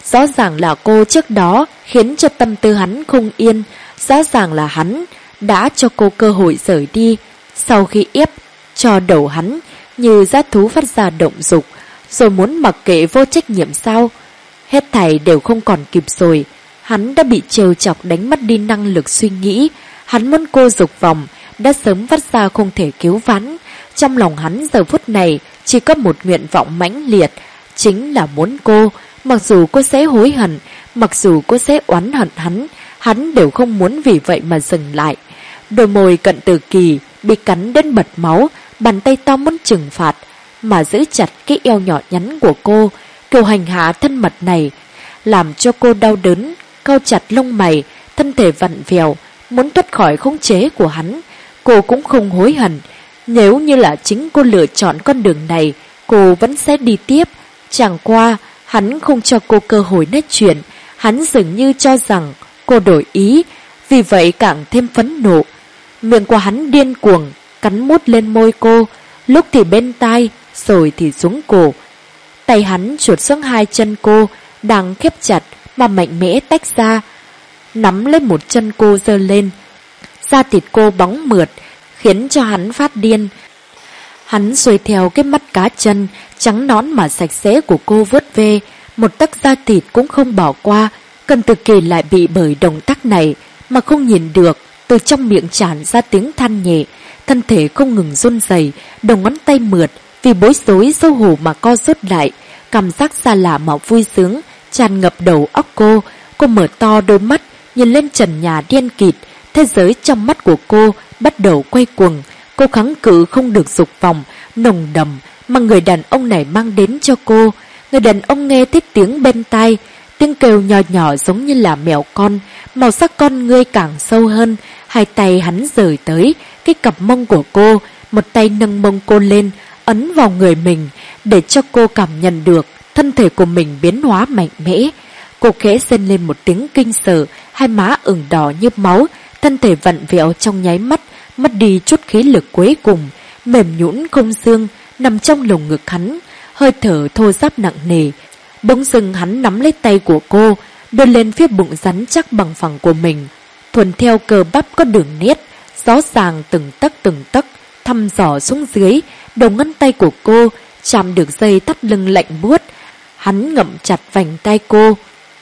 Rõ ràng là cô trước đó khiến cho tâm tư hắn không yên, rõ ràng là hắn đã cho cô cơ hội rời đi. Sau khi ép cho đầu hắn như dã thú phát ra động dục, rồi muốn mặc kệ vô trách nhiệm sao? Hết thảy đều không còn kịp rồi. Hắn đã bị trêu chọc đánh mất đi năng lực suy nghĩ. Hắn muốn cô dục vọng đã sớm phát ra không thể cứu vãn. Trong lòng hắn giờ phút này chỉ có một nguyện vọng mãnh liệt, chính là muốn cô. Mặc dù cô sẽ hối hận, mặc dù cô sẽ oán hận hắn đều không muốn vì vậy mà dừng lại. Đôi môi Cận Tử Kỳ bị cắn đến bật máu, bàn tay to muốn trừng phạt, mà giữ chặt cái eo nhỏ nhắn của cô. Kiểu hành hạ thân mật này làm cho cô đau đớn, cau chặt lông mày, thân thể vặn vẹo, muốn thoát khỏi khống chế của hắn. Cô cũng không hối hận. Nếu như là chính cô lựa chọn con đường này, cô vẫn sẽ đi tiếp. Chẳng qua hắn không cho cô cơ hội nói chuyện. Hắn dường như cho rằng cô đổi ý, vì vậy càng thêm phẫn nộ. Miệng của hắn điên cuồng cắn mút lên môi cô, lúc thì bên tai, rồi thì xuống cổ. Tay hắn chuột xuống hai chân cô đang khép chặt mà mạnh mẽ tách ra, nắm lấy một chân cô giơ lên. Da thịt cô bóng mượt khiến cho hắn phát điên. Hắn xuôi theo cái mắt cá chân trắng nõn mà sạch sẽ của cô vớt ve, một tấc da thịt cũng không bỏ qua. Cận Tử Kỳ lại bị bởi động tác này mà không nhìn được, từ trong miệng tràn ra tiếng than nhẹ, thân thể không ngừng run rẩy, đầu ngón tay mượt vì bối rối xấu hổ mà co rút lại. Cảm giác xa lạ mà vui sướng tràn ngập đầu óc cô. Cô mở to đôi mắt nhìn lên trần nhà đen kịt, thế giới trong mắt của cô bắt đầu quay cuồng. Cô kháng cự không được dục vọng nồng đậm mà người đàn ông này mang đến cho cô. Người đàn ông nghe thấy tiếng bên tai, tiếng kêu nhỏ nhỏ giống như là mèo con, màu sắc con ngươi càng sâu hơn. Hai tay hắn rời tới cái cặp mông của cô, một tay nâng mông cô lên, ấn vào người mình để cho cô cảm nhận được thân thể của mình biến hóa mạnh mẽ. Cô khẽ rên lên một tiếng kinh sợ, hai má ửng đỏ như máu, thân thể vặn vẹo trong nháy mắt, mất đi chút khí lực cuối cùng, mềm nhũn không xương nằm trong lồng ngực hắn, hơi thở thô ráp nặng nề. Bỗng dưng hắn nắm lấy tay của cô, đưa lên phía bụng rắn chắc bằng phẳng của mình, thuần theo cơ bắp có đường nét rõ ràng từng tấc thăm dò xuống dưới. Đầu ngón tay của cô chạm được dây thắt lưng lạnh buốt. Hắn ngậm chặt vành tay cô,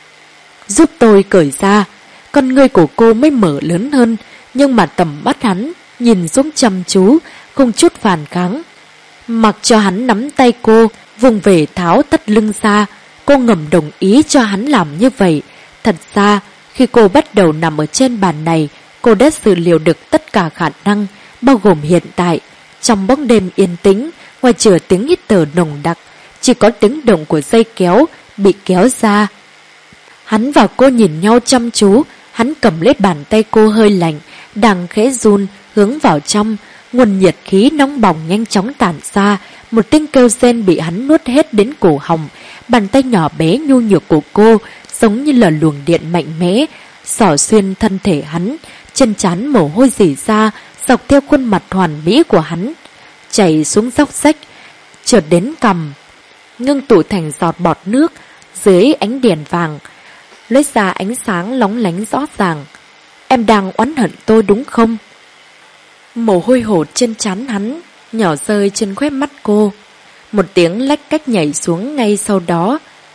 giúp tôi cởi ra. Con ngươi của cô mới mở lớn hơn, nhưng mà tầm mắt hắn nhìn xuống chăm chú, không chút phản kháng. Mặc cho hắn nắm tay cô, vùng về tháo thắt lưng ra, cô ngầm đồng ý cho hắn làm như vậy. Thật ra, khi cô bắt đầu nằm ở trên bàn này, cô đã dự liệu được tất cả khả năng, bao gồm hiện tại. Trong bóng đêm yên tĩnh, ngoài trừ tiếng hít thở nồng đặc, chỉ có tiếng động của dây kéo bị kéo ra. Hắn và cô nhìn nhau chăm chú, hắn cầm lấy bàn tay cô hơi lạnh, đang khẽ run, hướng vào trong. Nguồn nhiệt khí nóng bỏng nhanh chóng tản ra, một tiếng kêu rên bị hắn nuốt hết đến cổ họng. Bàn tay nhỏ bé nhu nhược của cô giống như là luồng điện mạnh mẽ, xỏ xuyên thân thể hắn, chân trán mồ hôi rỉ ra, dọc theo khuôn mặt hoàn mỹ của hắn, chảy xuống dốc rách, trượt đến cằm, ngưng tụ thành giọt bọt nước dưới ánh đèn vàng, lóe ra ánh sáng lóng lánh rõ ràng. Em đang oán hận tôi đúng không? Mồ hôi hột trên trán hắn nhỏ rơi trên khóe mắt cô. Một tiếng lách cách nhảy xuống ngay sau đó.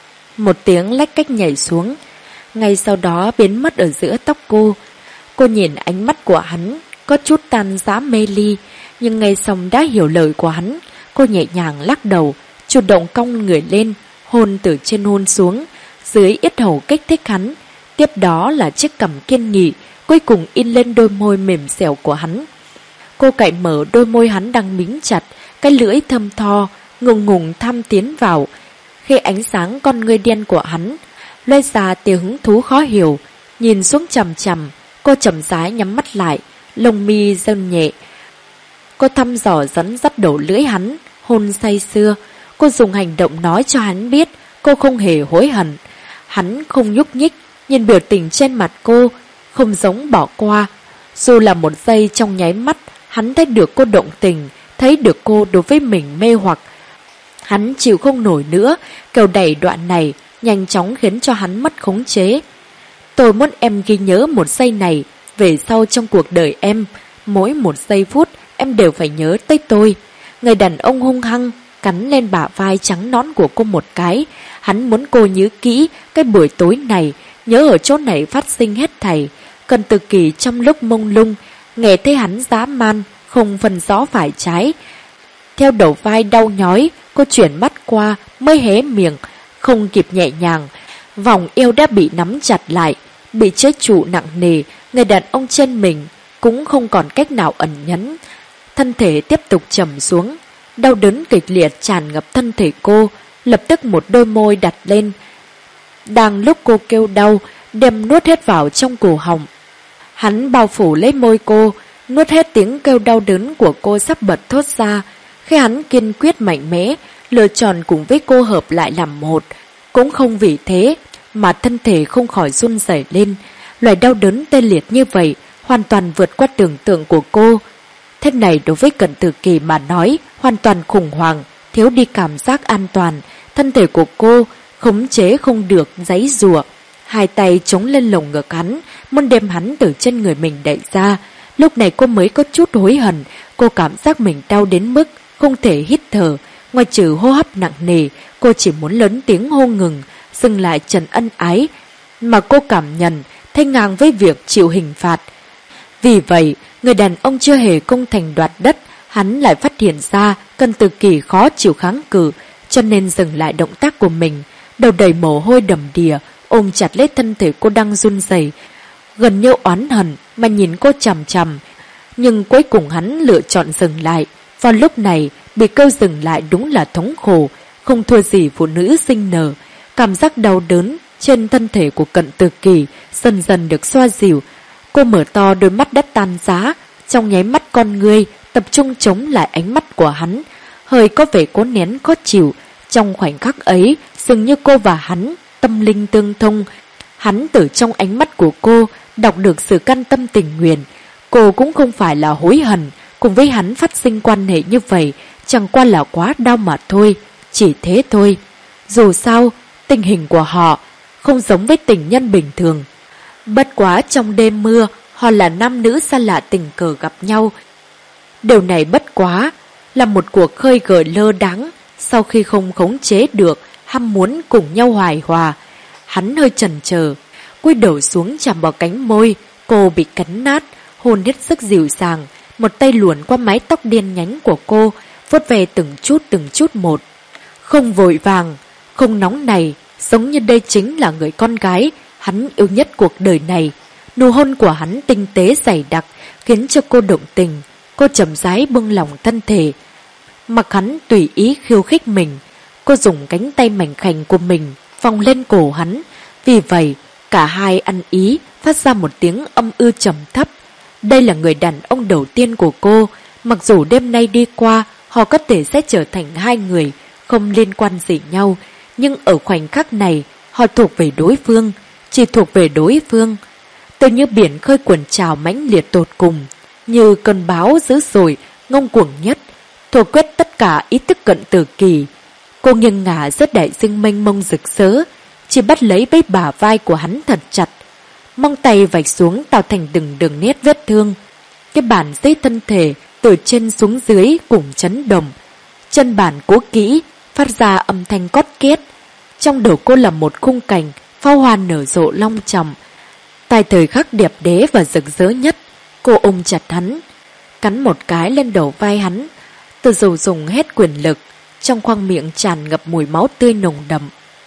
Ngay sau đó biến mất ở giữa tóc cô. Cô nhìn ánh mắt của hắn có chút tan rã mê ly, nhưng ngay xong đã hiểu lời của hắn. Cô nhẹ nhàng lắc đầu, chủ động cong người lên, hôn từ trên hôn xuống, dưới yết hầu kích thích hắn. Tiếp đó là chiếc cằm kiên nghị, cuối cùng in lên đôi môi mềm dẻo của hắn. Cô cạy mở đôi môi hắn đang mím chặt, cái lưỡi thâm tho, ngùng ngùng thăm tiến vào. Khi ánh sáng con ngươi đen của hắn lóe ra tia hứng thú khó hiểu, nhìn xuống chằm chằm, cô chậm rãi nhắm mắt lại, lông mi run nhẹ. Cô thăm dò dẫn dắt đầu lưỡi hắn, hôn say sưa. Cô dùng hành động nói cho hắn biết cô không hề hối hận. Hắn không nhúc nhích, nhìn biểu tình trên mặt cô, không giống bỏ qua. Dù là một giây trong nháy mắt, hắn thấy được cô động tình, thấy được cô đối với mình mê hoặc. Hắn chịu không nổi nữa, kêu đẩy đoạn này, nhanh chóng khiến cho hắn mất khống chế. Tôi muốn em ghi nhớ một giây này, về sau trong cuộc đời em, mỗi một giây phút em đều phải nhớ tới tôi. Người đàn ông hung hăng cắn lên bả vai trắng nõn của cô một cái. Hắn muốn cô nhớ kỹ cái buổi tối này, nhớ ở chỗ này phát sinh hết thảy. Cần Từ Kỳ trong lúc mông lung nghe thấy hắn dã man, không phân rõ phải trái. Theo đầu vai đau nhói, cô chuyển mắt qua mới hé miệng, không kịp nhẹ nhàng, vòng eo đã bị nắm chặt lại, bị chế trụ nặng nề. Người đàn ông trên mình cũng không còn cách nào ẩn nhẫn, thân thể tiếp tục trầm xuống. Đau đớn kịch liệt tràn ngập thân thể cô, lập tức một đôi môi đặt lên. Đang lúc cô kêu đau, đem nuốt hết vào trong cổ họng. Hắn bao phủ lấy môi cô, nuốt hết tiếng kêu đau đớn của cô sắp bật thốt ra. Khi hắn kiên quyết mạnh mẽ, lựa chọn cùng với cô hợp lại làm một, cũng không vì thế mà thân thể không khỏi run rẩy lên. Loại đau đớn tê liệt như vậy hoàn toàn vượt qua tưởng tượng của cô. Thế này đối với Cận Từ Kỳ mà nói hoàn toàn khủng hoảng, thiếu đi cảm giác an toàn. Thân thể của cô khống chế không được, giãy giụa, hai tay chống lên lồng ngực hắn, muốn đem hắn từ chân người mình đẩy ra. Lúc này cô mới có chút hối hận. Cô cảm giác mình đau đến mức không thể hít thở. Ngoài trừ hô hấp nặng nề, cô chỉ muốn lớn tiếng hô ngừng, dừng lại trần ân ái mà cô cảm nhận thay ngang với việc chịu hình phạt. Vì vậy, người đàn ông chưa hề công thành đoạt đất, hắn lại phát hiện ra Cận Từ Kỳ khó chịu kháng cự, cho nên dừng lại động tác của mình. Đầu đầy mồ hôi đầm đìa, ôm chặt lấy thân thể cô đang run rẩy, gần như oán hận mà nhìn cô chằm chằm. Nhưng cuối cùng hắn lựa chọn dừng lại. Vào lúc này, bị kêu dừng lại đúng là thống khổ, không thua gì phụ nữ sinh nở. Cảm giác đau đớn trên thân thể của Cận Từ Kỳ dần dần được xoa dịu. Cô mở to đôi mắt đã tan giá, trong nháy mắt con ngươi tập trung chống lại ánh mắt của hắn, hơi có vẻ cố nén khó chịu. Trong khoảnh khắc ấy, dường như cô và hắn tâm linh tương thông. Hắn từ trong ánh mắt của cô đọc được sự can tâm tình nguyện. Cô cũng không phải là hối hận cùng với hắn phát sinh quan hệ như vậy, chẳng qua là quá đau mà thôi, chỉ thế thôi. Dù sao, tình hình của họ không giống với tình nhân bình thường. Bất quá trong đêm mưa, họ là nam nữ xa lạ tình cờ gặp nhau. Điều này bất quá là một cuộc khơi gợi lơ đãng. Sau khi không khống chế được ham muốn cùng nhau hoài hòa, hắn hơi chần chờ, cúi đầu xuống chạm vào cánh môi. Cô bị cắn nát, hôn hết sức dịu dàng, một tay luồn qua mái tóc đen nhánh của cô, vuốt về từng chút một. Không vội vàng, không nóng này, giống như đây chính là người con gái hắn yêu nhất cuộc đời này. Nụ hôn của hắn tinh tế dày đặc khiến cho cô động tình. Cô chậm rãi buông lỏng thân thể, mặc hắn tùy ý khiêu khích mình. Cô dùng cánh tay mảnh khảnh của mình vòng lên cổ hắn. Vì vậy cả hai ăn ý phát ra một tiếng âm ư trầm thấp. Đây là người đàn ông đầu tiên của cô. Mặc dù đêm nay đi qua họ có thể sẽ trở thành hai người không liên quan gì nhau, nhưng ở khoảnh khắc này họ thuộc về đối phương, chỉ thuộc về đối phương. Tự như biển khơi cuộn trào mãnh liệt tột cùng, như cơn bão dữ dội ngông cuồng nhất, thổ quét tất cả ý thức Cận Từ Kỳ. Cô nghiêng ngả giữa đại dương mênh mông rực rỡ, chỉ bắt lấy bấy bả vai của hắn thật chặt, mong tay vạch xuống tạo thành từng đường nét vết thương. Cái bàn dây thân thể từ trên xuống dưới cùng chấn động, chân bàn cố kỹ phát ra âm thanh cót két. Trong đầu cô là một khung cảnh pháo hoa nở rộ long trọng. Tại thời khắc đẹp đẽ và rực rỡ nhất, cô ôm chặt hắn, cắn một cái lên đầu vai hắn, từ dầu dùng hết quyền lực. Trong khoang miệng tràn ngập mùi máu tươi nồng đậm.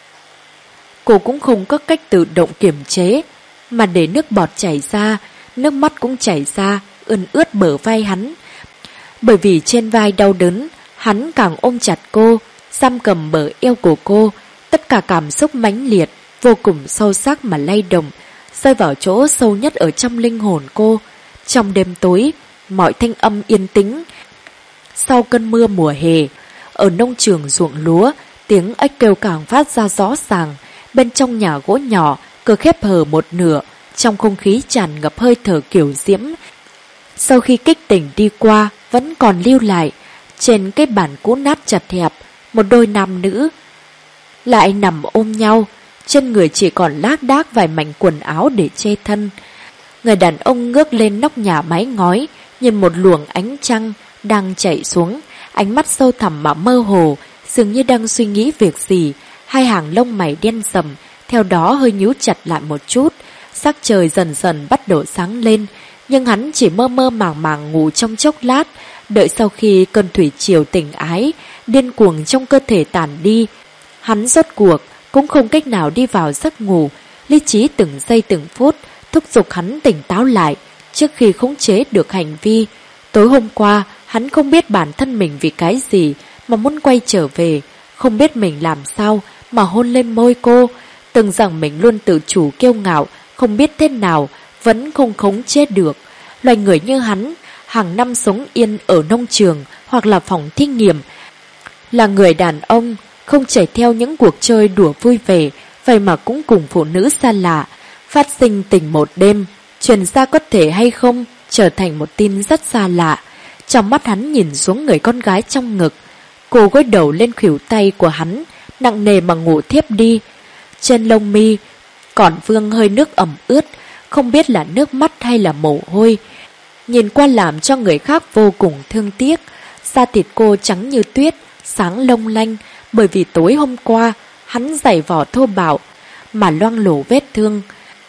Cô cũng không có cách tự động kiềm chế, mà để nước bọt chảy ra, nước mắt cũng chảy ra, ươn ướt bờ vai hắn. Bởi vì trên vai đau đớn, hắn càng ôm chặt cô, giam cầm bờ eo của cô. Tất cả cảm xúc mãnh liệt, vô cùng sâu sắc mà lay động, rơi vào chỗ sâu nhất ở trong linh hồn cô. Trong đêm tối, mọi thanh âm yên tĩnh. Sau cơn mưa mùa hè, ở nông trường ruộng lúa, tiếng ếch kêu càng phát ra rõ ràng. Bên trong nhà gỗ nhỏ, cửa khép hờ một nửa, trong không khí tràn ngập hơi thở kiểu diễm. Sau khi kích tỉnh đi qua, vẫn còn lưu lại. Trên cái bàn cũ nát chật hẹp, một đôi nam nữ lại nằm ôm nhau, trên người chỉ còn lác đác vài mảnh quần áo để che thân. Người đàn ông ngước lên nóc nhà mái ngói, nhìn một luồng ánh trăng đang chảy xuống, ánh mắt sâu thẳm mà mơ hồ, dường như đang suy nghĩ việc gì. Hai hàng lông mày đen sầm, theo đó hơi nhíu chặt lại một chút. Sắc trời dần dần bắt đầu sáng lên, nhưng hắn chỉ mơ mơ màng màng ngủ trong chốc lát, đợi sau khi cơn thủy triều tình ái, điên cuồng trong cơ thể tàn đi. Hắn rốt cuộc cũng không cách nào đi vào giấc ngủ, lý trí từng giây từng phút thúc giục hắn tỉnh táo lại trước khi khống chế được hành vi. Tối hôm qua, hắn không biết bản thân mình vì cái gì mà muốn quay trở về, không biết mình làm sao mà hôn lên môi cô, tưởng rằng mình luôn tự chủ kiêu ngạo, không biết thế nào, vẫn không khống chế được. Loài người như hắn, hàng năm sống yên ở nông trường hoặc là phòng thí nghiệm, là người đàn ông, không chạy theo những cuộc chơi đùa vui vẻ, vậy mà cũng cùng phụ nữ xa lạ, phát sinh tình một đêm, truyền ra có thể hay không, trở thành một tin rất xa lạ. Trong mắt hắn nhìn xuống người con gái trong ngực, cô gối đầu lên khuỷu tay của hắn, nặng nề mà ngủ thiếp đi. Trên lông mi còn vương hơi nước ẩm ướt, không biết là nước mắt hay là mồ hôi. Nhìn qua làm cho người khác vô cùng thương tiếc. Da thịt cô trắng như tuyết, sáng long lanh, bởi vì tối hôm qua hắn giày vò thô bạo mà loang lổ vết thương.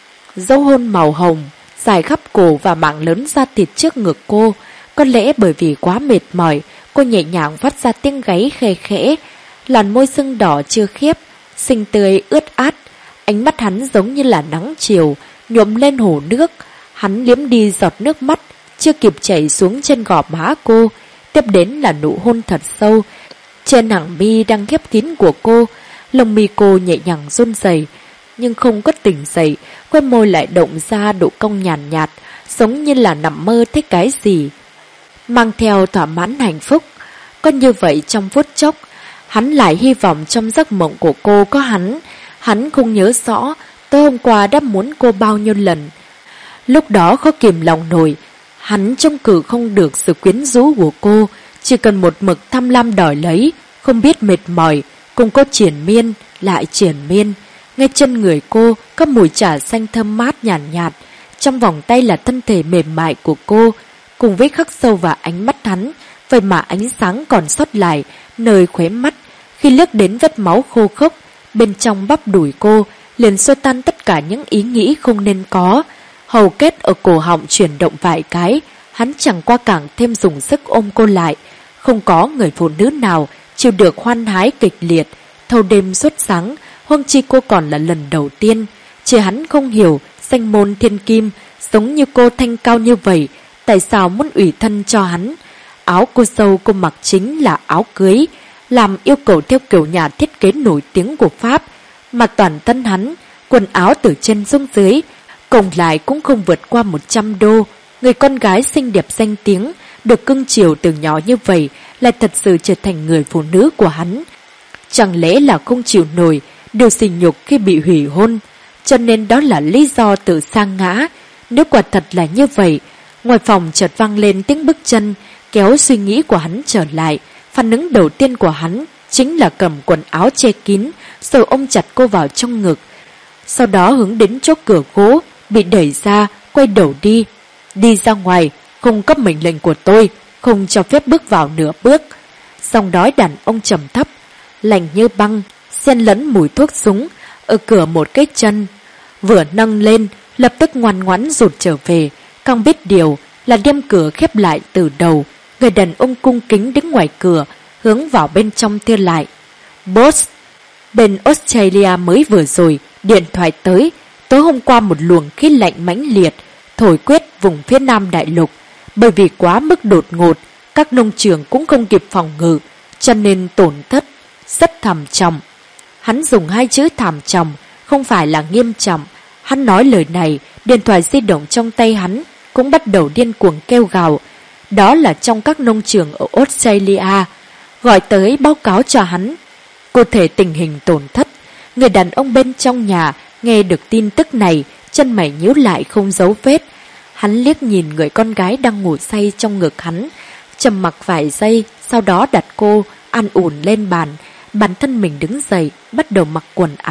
Dấu hôn màu hồng dài khắp cổ và mảng lớn da thịt trước ngực cô. Có lẽ bởi vì quá mệt mỏi, cô nhẹ nhàng phát ra tiếng gáy khe khẽ. Làn môi sưng đỏ chưa khiếp, xinh tươi ướt át. Ánh mắt hắn giống như là nắng chiều nhuộm lên hồ nước. Hắn liếm đi giọt nước mắt chưa kịp chảy xuống trên gò má cô. Tiếp đến là nụ hôn thật sâu trên hàng mi đang khép kín của cô. Lông mi cô nhẹ nhàng run rẩy, nhưng không có tỉnh dậy, khóe môi lại động ra độ cong nhàn nhạt, giống như là nằm mơ thấy cái gì, mang theo thỏa mãn hạnh phúc. Có như vậy trong phút chốc, hắn lại hy vọng trong giấc mộng của cô có hắn. Hắn không nhớ rõ tối hôm qua đã muốn cô bao nhiêu lần. Lúc đó khó kìm lòng nổi, hắn trông cử không được sự quyến rũ của cô, chỉ cần một mực tham lam đòi lấy, không biết mệt mỏi, cùng cô triển miên, lại triển miên. Ngay chân người cô có mùi trà xanh thơm mát nhàn nhạt, trong vòng tay là thân thể mềm mại của cô, cùng với khắc sâu vào ánh mắt hắn, vậy mà ánh sáng còn sót lại nơi khóe mắt. Khi liếc đến vết máu khô khốc bên trong bắp đùi cô, liền xua tan tất cả những ý nghĩ không nên có. Hầu kết ở cổ họng chuyển động vài cái, hắn chẳng qua càng thêm dùng sức ôm cô lại. Không có người phụ nữ nào chịu được hoan hái kịch liệt, thâu đêm suốt sáng, huống chi cô còn là lần đầu tiên. Chỉ hắn không hiểu, danh môn thiên kim, giống như cô thanh cao như vậy, tại sao muốn ủy thân cho hắn. Áo cô dâu cô mặc chính là áo cưới, làm yêu cầu theo kiểu nhà thiết kế nổi tiếng của Pháp, mà toàn thân hắn, quần áo từ trên xuống dưới, cộng lại cũng không vượt qua 100 đô. Người con gái xinh đẹp danh tiếng, được cưng chiều từ nhỏ như vậy, lại thật sự trở thành người phụ nữ của hắn. Chẳng lẽ là không chịu nổi điều sỉ nhục khi bị hủy hôn, cho nên đó là lý do tự sa ngã. Nếu quả thật là như vậy, ngoài phòng chợt vang lên tiếng bước chân, kéo suy nghĩ của hắn trở lại. Phản ứng đầu tiên của hắn chính là cầm quần áo che kín, rồi ôm chặt cô vào trong ngực. Sau đó hướng đến chỗ cửa gỗ bị đẩy ra, quay đầu đi. Đi ra ngoài, không cấp mệnh lệnh của tôi, không cho phép bước vào nửa bước. Giọng nói đàn ông trầm thấp, lạnh như băng, xen lẫn mùi thuốc súng. Ở cửa một cái chân vừa nâng lên, lập tức ngoan ngoãn rụt trở về. Càng biết điều là đem cửa khép lại từ đầu. Người đàn ông cung kính đứng ngoài cửa, hướng vào bên trong thưa lại. Boss, bên Australia mới vừa rồi điện thoại tới. Tối hôm qua một luồng khí lạnh mãnh liệt thổi quét vùng phía nam đại lục. Bởi vì quá mức đột ngột, các nông trường cũng không kịp phòng ngự, cho nên tổn thất rất thảm trọng. Hắn dùng hai chữ thảm trọng, không phải là nghiêm trọng. Hắn nói lời này, điện thoại di động trong tay hắn cũng bắt đầu điên cuồng kêu gào. Đó là trong các nông trường ở Australia, gọi tới báo cáo cho hắn cụ thể tình hình tổn thất. Người đàn ông bên trong nhà nghe được tin tức này, chân mày nhíu lại không giấu vết. Hắn liếc nhìn người con gái đang ngủ say trong ngực hắn, trầm mặc vài giây, sau đó đặt cô an ủn lên bàn. Bản thân mình đứng dậy, bắt đầu mặc quần áo,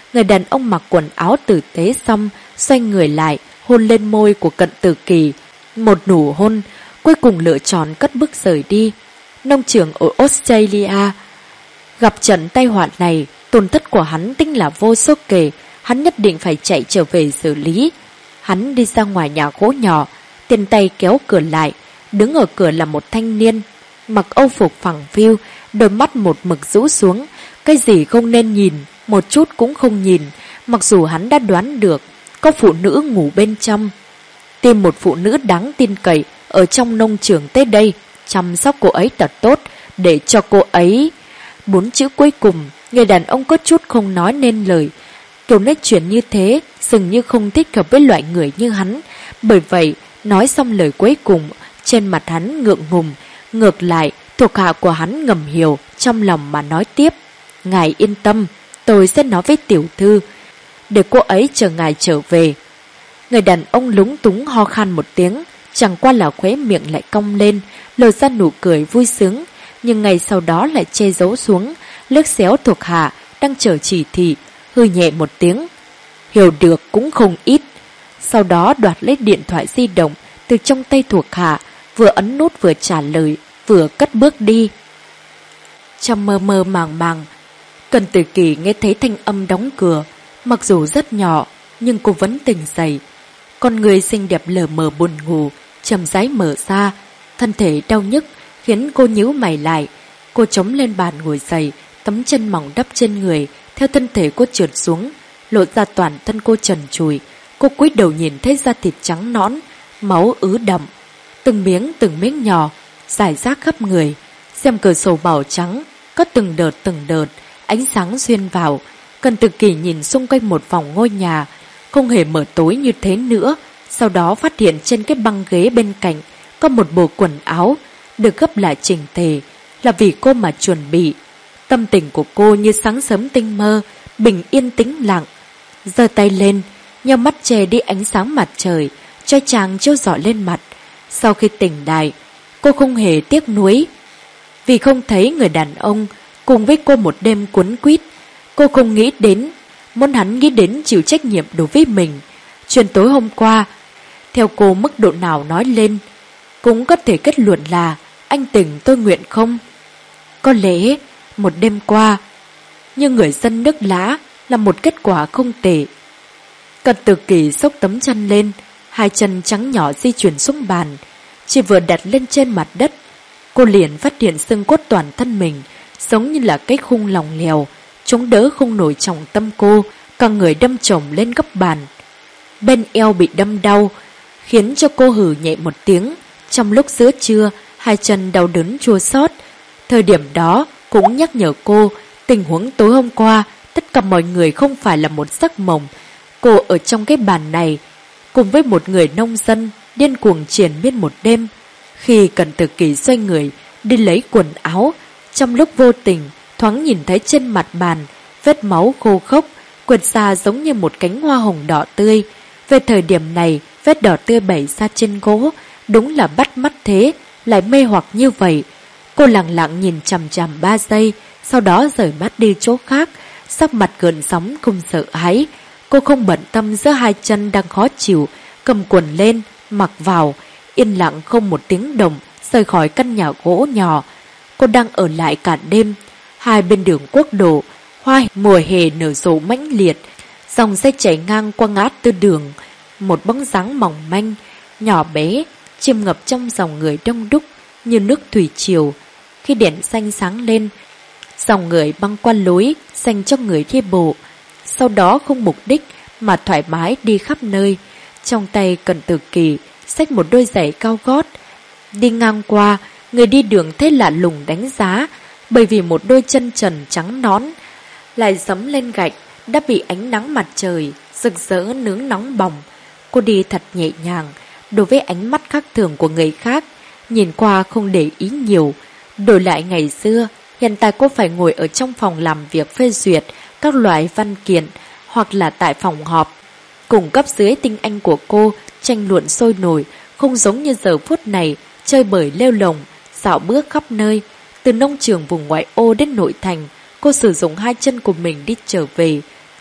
Người đàn ông mặc quần áo tử tế xong, xoay người lại, hôn lên môi của Cận Tử Kỳ. Một nụ hôn, cuối cùng lựa chọn cất bước rời đi. Nông trường ở Australia. Gặp trận tai họa này, tổn thất của hắn tính là vô số kể, hắn nhất định phải chạy trở về xử lý. Hắn đi ra ngoài nhà gỗ nhỏ, tiền tay kéo cửa lại, đứng ở cửa là một thanh niên, mặc âu phục phẳng phiu, đôi mắt một mực rũ xuống, cái gì không nên nhìn, một chút cũng không nhìn, mặc dù hắn đã đoán được, có phụ nữ ngủ bên trong. Tìm một phụ nữ đáng tin cậy ở trong nông trường tới đây, chăm sóc cô ấy thật tốt, để cho cô ấy... 4 chữ cuối cùng, người đàn ông có chút không nói nên lời. Kiểu nói chuyện như thế, dường như không thích hợp với loại người như hắn. Bởi vậy, nói xong lời cuối cùng, trên mặt hắn ngượng ngùng. Ngược lại, thuộc hạ của hắn ngầm hiểu, trong lòng mà nói tiếp. Ngài yên tâm, tôi sẽ nói với tiểu thư, để cô ấy chờ ngài trở về. Người đàn ông lúng túng ho khan một tiếng, chẳng qua là khóe miệng lại cong lên, lồi ra nụ cười vui sướng, nhưng ngay sau đó lại che giấu xuống, liếc xéo thuộc hạ đang chờ chỉ thị, hư nhẹ một tiếng. Hiểu được cũng không ít. Sau đó đoạt lấy điện thoại di động từ trong tay thuộc hạ, vừa ấn nút vừa trả lời, vừa cất bước đi. Trong mơ mơ màng màng, Cận Tử Kỳ nghe thấy thanh âm đóng cửa, mặc dù rất nhỏ, nhưng cô vẫn tỉnh dậy. Con người xinh đẹp lờ mờ buồn ngủ, chậm rãi mở ra, thân thể đau nhức khiến cô nhíu mày lại. Cô chống lên bàn ngồi dậy, tấm chân mỏng đắp trên người, theo thân thể cô trượt xuống, lộ ra toàn thân cô trần trụi. Cô cúi đầu nhìn thấy da thịt trắng nõn, máu ứ đậm, từng miếng nhỏ rải rác khắp người. Xem cửa sổ màu trắng, có từng đợt ánh sáng xuyên vào. Cận Tử Kỳ nhìn xung quanh một vòng ngôi nhà, không hề mở tối như thế nữa. Sau đó phát hiện trên cái băng ghế bên cạnh có một bộ quần áo được gấp lại chỉnh tề, là vì cô mà chuẩn bị. Tâm tình của cô như sáng sớm tinh mơ, bình yên tĩnh lặng. Giơ tay lên, nhắm mắt che đi ánh sáng mặt trời chói chang chiếu rọi lên mặt. Sau khi tỉnh lại, cô không hề tiếc nuối vì không thấy người đàn ông cùng với cô một đêm quấn quýt. Cô không nghĩ đến, muốn hắn nghĩ đến chịu trách nhiệm đối với mình. Chuyện tối hôm qua, theo cô mức độ nào nói lên, cũng có thể kết luận là anh tình tôi nguyện không. Có lẽ một đêm qua, như người dân nước Lã, là một kết quả không tệ. Cận Tử Kỳ xốc tấm chăn lên, hai chân trắng nhỏ di chuyển xuống bàn. Chỉ vừa đặt lên trên mặt đất, cô liền phát hiện xương cốt toàn thân mình giống như là cái khung lòng lèo, chống đỡ không nổi trọng tâm cô, cả người đâm chồng lên góc bàn. Bên eo bị đâm đau, khiến cho cô hừ nhẹ một tiếng. Trong lúc giữa trưa, hai chân đau đớn chua xót. Thời điểm đó cũng nhắc nhở cô, tình huống tối hôm qua, tất cả mọi người không phải là một giấc mộng. Cô ở trong cái bàn này, cùng với một người nông dân, điên cuồng triền miên một đêm. Khi Cận Tử Kỳ xoay người, đi lấy quần áo, trong lúc vô tình, thoáng nhìn thấy trên mặt bàn, vết máu khô khốc, quệt ra giống như một cánh hoa hồng đỏ tươi. Về thời điểm này, vết đỏ tươi bày ra trên gỗ, đúng là bắt mắt thế, lại mê hoặc như vậy. Cô lặng lặng nhìn chằm chằm 3 giây, sau đó rời mắt đi chỗ khác, sắc mặt gợn sóng không sợ hãi. Cô không bận tâm giữa hai chân đang khó chịu, cầm quần lên, mặc vào, yên lặng không một tiếng động, rời khỏi căn nhà gỗ nhỏ. Cô đang ở lại cả đêm. Hai bên đường quốc lộ, hoa mùa hè nở rộ mãnh liệt, dòng xe chảy ngang qua ngã tư đường. Một bóng dáng mỏng manh, nhỏ bé, chìm ngập trong dòng người đông đúc như nước thủy triều. Khi đèn xanh sáng lên, dòng người băng qua lối dành cho người đi bộ, sau đó không mục đích mà thoải mái đi khắp nơi. Trong tay Cận Tử Kỳ xách một đôi giày cao gót. Đi ngang qua, người đi đường thấy lạ lùng đánh giá, bởi vì một đôi chân trần trắng nõn lại dẫm lên gạch đã bị ánh nắng mặt trời rực rỡ nướng nóng bỏng. Cô đi thật nhẹ nhàng, đối với ánh mắt khác thường của người khác, nhìn qua không để ý nhiều. Đổi lại ngày xưa, hiện tại cô phải ngồi ở trong phòng làm việc phê duyệt các loại văn kiện, hoặc là tại phòng họp, cùng cấp dưới tinh anh của cô tranh luận sôi nổi, không giống như giờ phút này chơi bời lêu lồng, dạo bước khắp nơi. Từ nông trường vùng ngoại ô đến nội thành, cô sử dụng hai chân của mình đi trở về.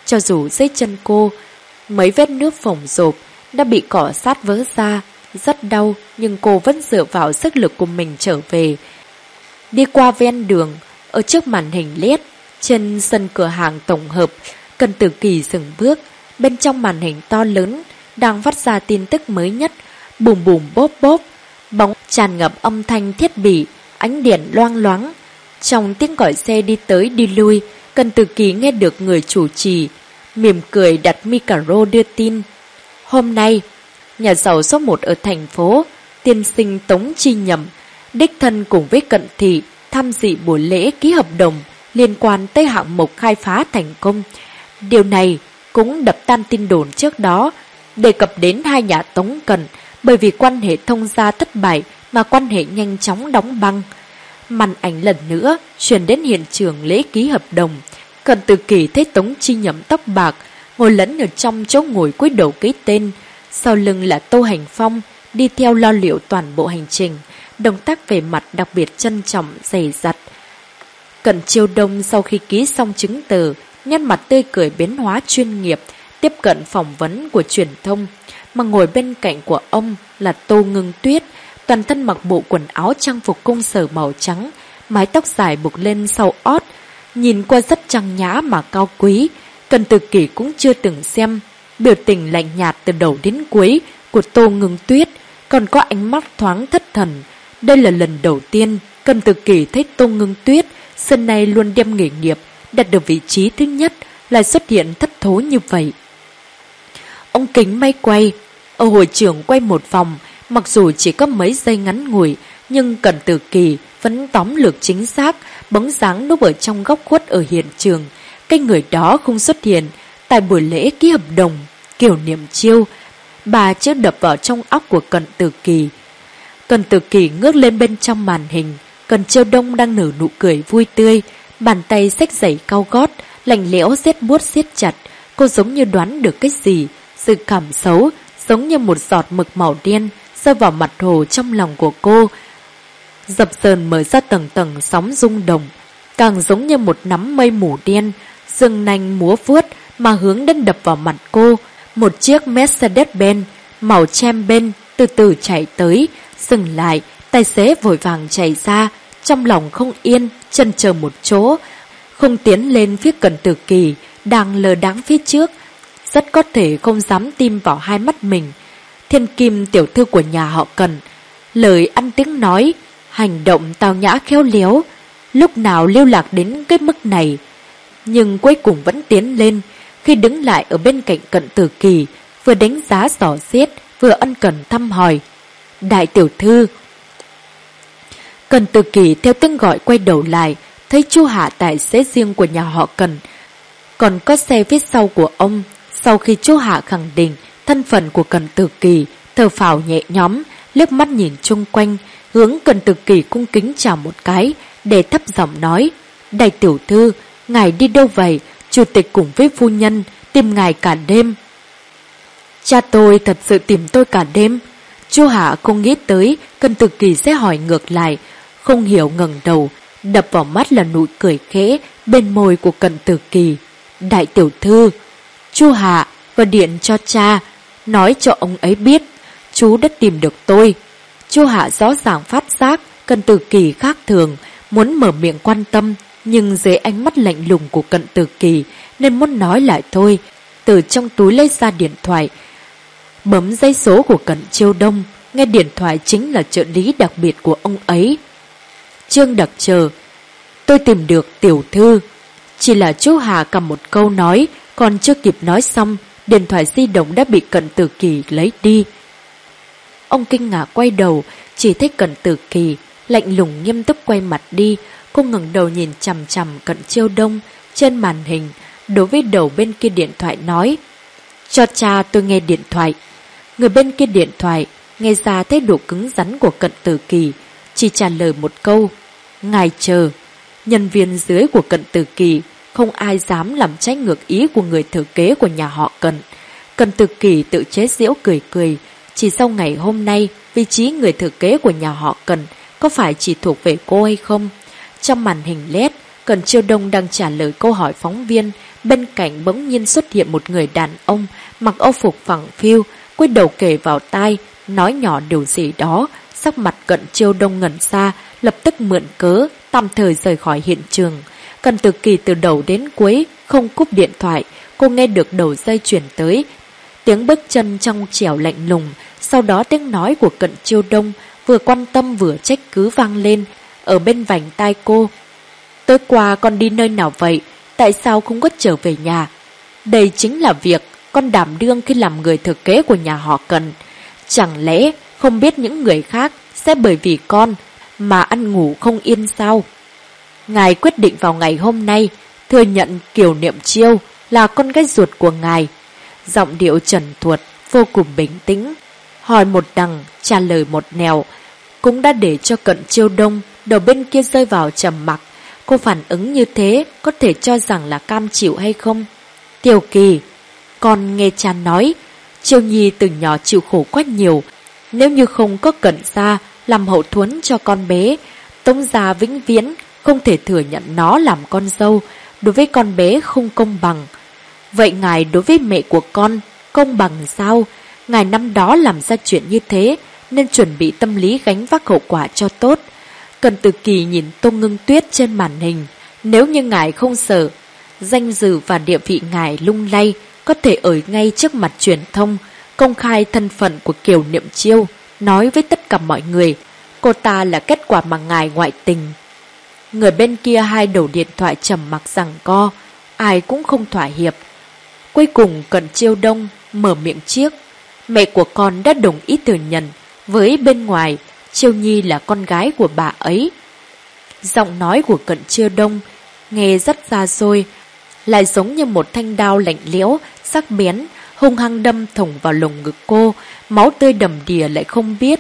Cho dù dưới chân cô, mấy vết nước phồng rộp đã bị cọ sát vỡ ra, rất đau, nhưng cô vẫn dựa vào sức lực của mình trở về. Đi qua ven đường, ở trước màn hình LED, trên sân cửa hàng tổng hợp, Cần Tử Kỳ dừng bước. Bên trong màn hình to lớn đang phát ra tin tức mới nhất, bùm bùm bốp bốp, bóng tràn ngập âm thanh thiết bị, ánh điện loang loáng. Trong tiếng gọi xe đi tới đi lui, Cần Tử Kỳ nghe được người chủ trì mỉm cười đặt micro đưa tin. Hôm nay, nhà giàu số 1 ở thành phố, tiên sinh Tống Chi Nhậm, đích thân cùng với Cận Thị tham dự buổi lễ ký hợp đồng liên quan tới hạng mục khai phá thành công. Điều này cũng đập tan tin đồn trước đó, đề cập đến hai nhà Tống Cận, bởi vì quan hệ thông gia thất bại mà quan hệ nhanh chóng đóng băng. Màn ảnh lần nữa truyền đến hiện trường lễ ký hợp đồng. Cần Tử Kỳ thấy Tống Chi Nhậm tóc bạc, ngồi lẫn ở trong chỗ ngồi cúi đầu ký tên. Sau lưng là Tô Hành Phong, đi theo lo liệu toàn bộ hành trình. Động tác về mặt đặc biệt trân trọng, dày dặt. Cận Chiêu Đông sau khi ký xong chứng từ, nét mặt tươi cười biến hóa chuyên nghiệp, tiếp cận phỏng vấn của truyền thông. Mà ngồi bên cạnh của ông là Tô Ngưng Tuyết, toàn thân mặc bộ quần áo trang phục công sở màu trắng, mái tóc dài buộc lên sau ót, nhìn qua rất trang nhã mà cao quý. Cần Tử Kỳ cũng chưa từng xem biểu tình lạnh nhạt từ đầu đến cuối của Tô Ngưng Tuyết, còn có ánh mắt thoáng thất thần. Đây là lần đầu tiên Cần Tử Kỳ thấy Tô Ngưng Tuyết xưa nay luôn đem nghề nghiệp đặt được vị trí thứ nhất lại xuất hiện thất thố như vậy. Ông kính may quay ở hội trường quay một vòng, mặc dù chỉ có mấy giây ngắn ngủi, nhưng Cần Tử Kỳ vẫn tóm lược chính xác bóng dáng núp ở trong góc khuất ở hiện trường. Cái người đó không xuất hiện tại buổi lễ ký hợp đồng. Kiều Niệm Chiêu, bà chữ đập vào trong óc của Cần Tử Kỳ. Cần Tử Kỳ ngước lên bên trong màn hình, Cần Chiêu Đông đang nở nụ cười vui tươi, bàn tay xách giày cao gót, lạnh lẽo siết buốt siết chặt. Cô giống như đoán được cái gì, sự cảm xấu giống như một giọt mực màu đen rơi vào mặt hồ trong lòng của cô, dập dờn mở ra tầng tầng sóng rung động, càng giống như một nắm mây mù đen dương nanh múa vuốt mà hướng đến đập vào mặt cô. Một chiếc Mercedes-Benz màu kem bên từ từ chạy tới, dừng lại. Tài xế vội vàng chạy ra, trong lòng không yên, chần chờ một chỗ, không tiến lên phía Cần Tử Kỳ đang lờ đãng phía trước, rất có thể không dám tin vào hai mắt mình. Thiên Kim tiểu thư của nhà họ Cần, lời ăn tiếng nói, hành động tao nhã khéo léo, lúc nào lưu lạc đến cái mức này, nhưng cuối cùng vẫn tiến lên. Khi đứng lại ở bên cạnh Cận Tử Kỳ, vừa đánh giá dò xét, vừa ân cần thăm hỏi. Đại tiểu thư. Cần Tử Kỳ theo tiếng gọi quay đầu lại, thấy Chu Hạ tài xế riêng của nhà họ Cần, còn có xe phía sau của ông. Sau khi Chu Hạ khẳng định thân phận của Cần Tử Kỳ, thở phào nhẹ nhõm, liếc mắt nhìn chung quanh, hướng Cần Tử Kỳ cung kính chào một cái, để thấp giọng nói: Đại tiểu thư, ngài đi đâu vậy? Chủ tịch cùng với phu nhân tìm ngài cả đêm. Cha tôi thật sự tìm tôi cả đêm. Chu Hạ không nghĩ tới Cần Tử Kỳ sẽ hỏi ngược lại, không hiểu ngẩng đầu, đập vào mắt là nụ cười khẽ bên môi của Cần Tử Kỳ. Đại tiểu thư, Chu Hạ gọi điện cho cha, nói cho ông ấy biết chú đã tìm được tôi. Chu Hạ rõ ràng phát giác Cần Tử Kỳ khác thường, muốn mở miệng quan tâm, nhưng dưới ánh mắt lạnh lùng của Cận Tử Kỳ nên muốn nói lại thôi. Từ trong túi lấy ra điện thoại, bấm dây số của Cận Chiêu Đông, nghe điện thoại chính là trợ lý đặc biệt của ông ấy. Trương Đặc Chờ, tôi tìm được tiểu thư. Chỉ là Chu Hà cầm một câu nói, còn chưa kịp nói xong, điện thoại di động đã bị Cận Tử Kỳ lấy đi. Ông kinh ngạc quay đầu, chỉ thấy Cận Tử Kỳ lạnh lùng nghiêm túc quay mặt đi. Cô ngẩng đầu nhìn chằm chằm Cận Chiêu Đông trên màn hình, đối với đầu bên kia điện thoại nói: Cho cha tôi nghe điện thoại. Người bên kia điện thoại nghe ra thái độ cứng rắn của Cận Tử Kỳ, chỉ trả lời một câu: Ngài chờ. Nhân viên dưới của Cận Tử Kỳ không ai dám làm trái ngược ý của người thừa kế của nhà họ Cận. Cận Tử Kỳ tự chế giễu cười cười. Chỉ sau ngày hôm nay, vị trí người thừa kế của nhà họ Cận có phải chỉ thuộc về cô hay không? Trong màn hình LED, Cận Chiêu Đông đang trả lời câu hỏi phóng viên bên cạnh bỗng nhiên xuất hiện một người đàn ông mặc âu phục phẳng phiu, cúi đầu kề vào tai, nói nhỏ điều gì đó. Sắc mặt Cận Chiêu Đông ngẩn ra, lập tức mượn cớ, tạm thời rời khỏi hiện trường. Cận Tử Kỳ từ đầu đến cuối, không cúp điện thoại, cô nghe được đầu dây chuyển tới. Tiếng bước chân trong trẻo lạnh lùng, sau đó tiếng nói của Cận Chiêu Đông, vừa quan tâm vừa trách cứ vang lên, ở bên vành tai cô. Tối qua con đi nơi nào vậy? Tại sao không có trở về nhà? Đây chính là việc con đảm đương khi làm người thừa kế của nhà họ Cận. Chẳng lẽ không biết những người khác sẽ bởi vì con mà ăn ngủ không yên sao? Ngài quyết định vào ngày hôm nay thừa nhận Kiều Niệm Chiêu là con gái ruột của ngài. Giọng điệu trần truột, vô cùng bình tĩnh, hỏi một đằng, trả lời một nẻo, cũng đã để cho Cận Chiêu Đông đầu bên kia rơi vào trầm mặc. Cô phản ứng như thế có thể cho rằng là cam chịu hay không? Tiểu Kỳ, con nghe cha nói, Chiêu Nhi từ nhỏ chịu khổ quá nhiều. Nếu như không có Cận gia làm hậu thuẫn cho con bé, Tống gia vĩnh viễn không thể thừa nhận nó làm con dâu. Đối với con bé không công bằng. Vậy ngài đối với mẹ của con công bằng sao? Ngài năm đó làm ra chuyện như thế nên chuẩn bị tâm lý gánh vác hậu quả cho tốt. Cận Tử Kỳ nhìn Tô Ngưng Tuyết trên màn hình. Nếu như ngài không sợ danh dự và địa vị ngài lung lay, có thể ở ngay trước mặt truyền thông công khai thân phận của Kiều Niệm Chiêu, nói với tất cả mọi người cô ta là kết quả mà ngài ngoại tình. Người bên kia hai đầu điện thoại trầm mặc giằng co, ai cũng không thỏa hiệp. Cuối cùng Cận Chiêu Đông mở miệng trước. Mẹ của con đã đồng ý thừa nhận với bên ngoài Chiêu Nhi là con gái của bà ấy. Giọng nói của Cận Chiêu Đông nghe rất xa xôi, lại giống như một thanh đao lạnh lẽo, sắc bén, hung hăng đâm thủng vào lồng ngực cô, máu tươi đầm đìa lại không biết.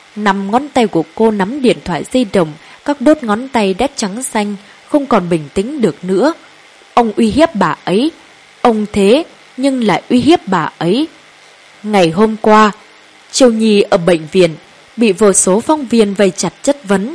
5 ngón tay của cô nắm điện thoại di động, các đốt ngón tay đã trắng xanh, không còn bình tĩnh được nữa. Ông uy hiếp bà ấy, ông thế nhưng lại uy hiếp bà ấy. Ngày hôm qua, Chiêu Nhi ở bệnh viện bị vô số phóng viên vây chặt chất vấn,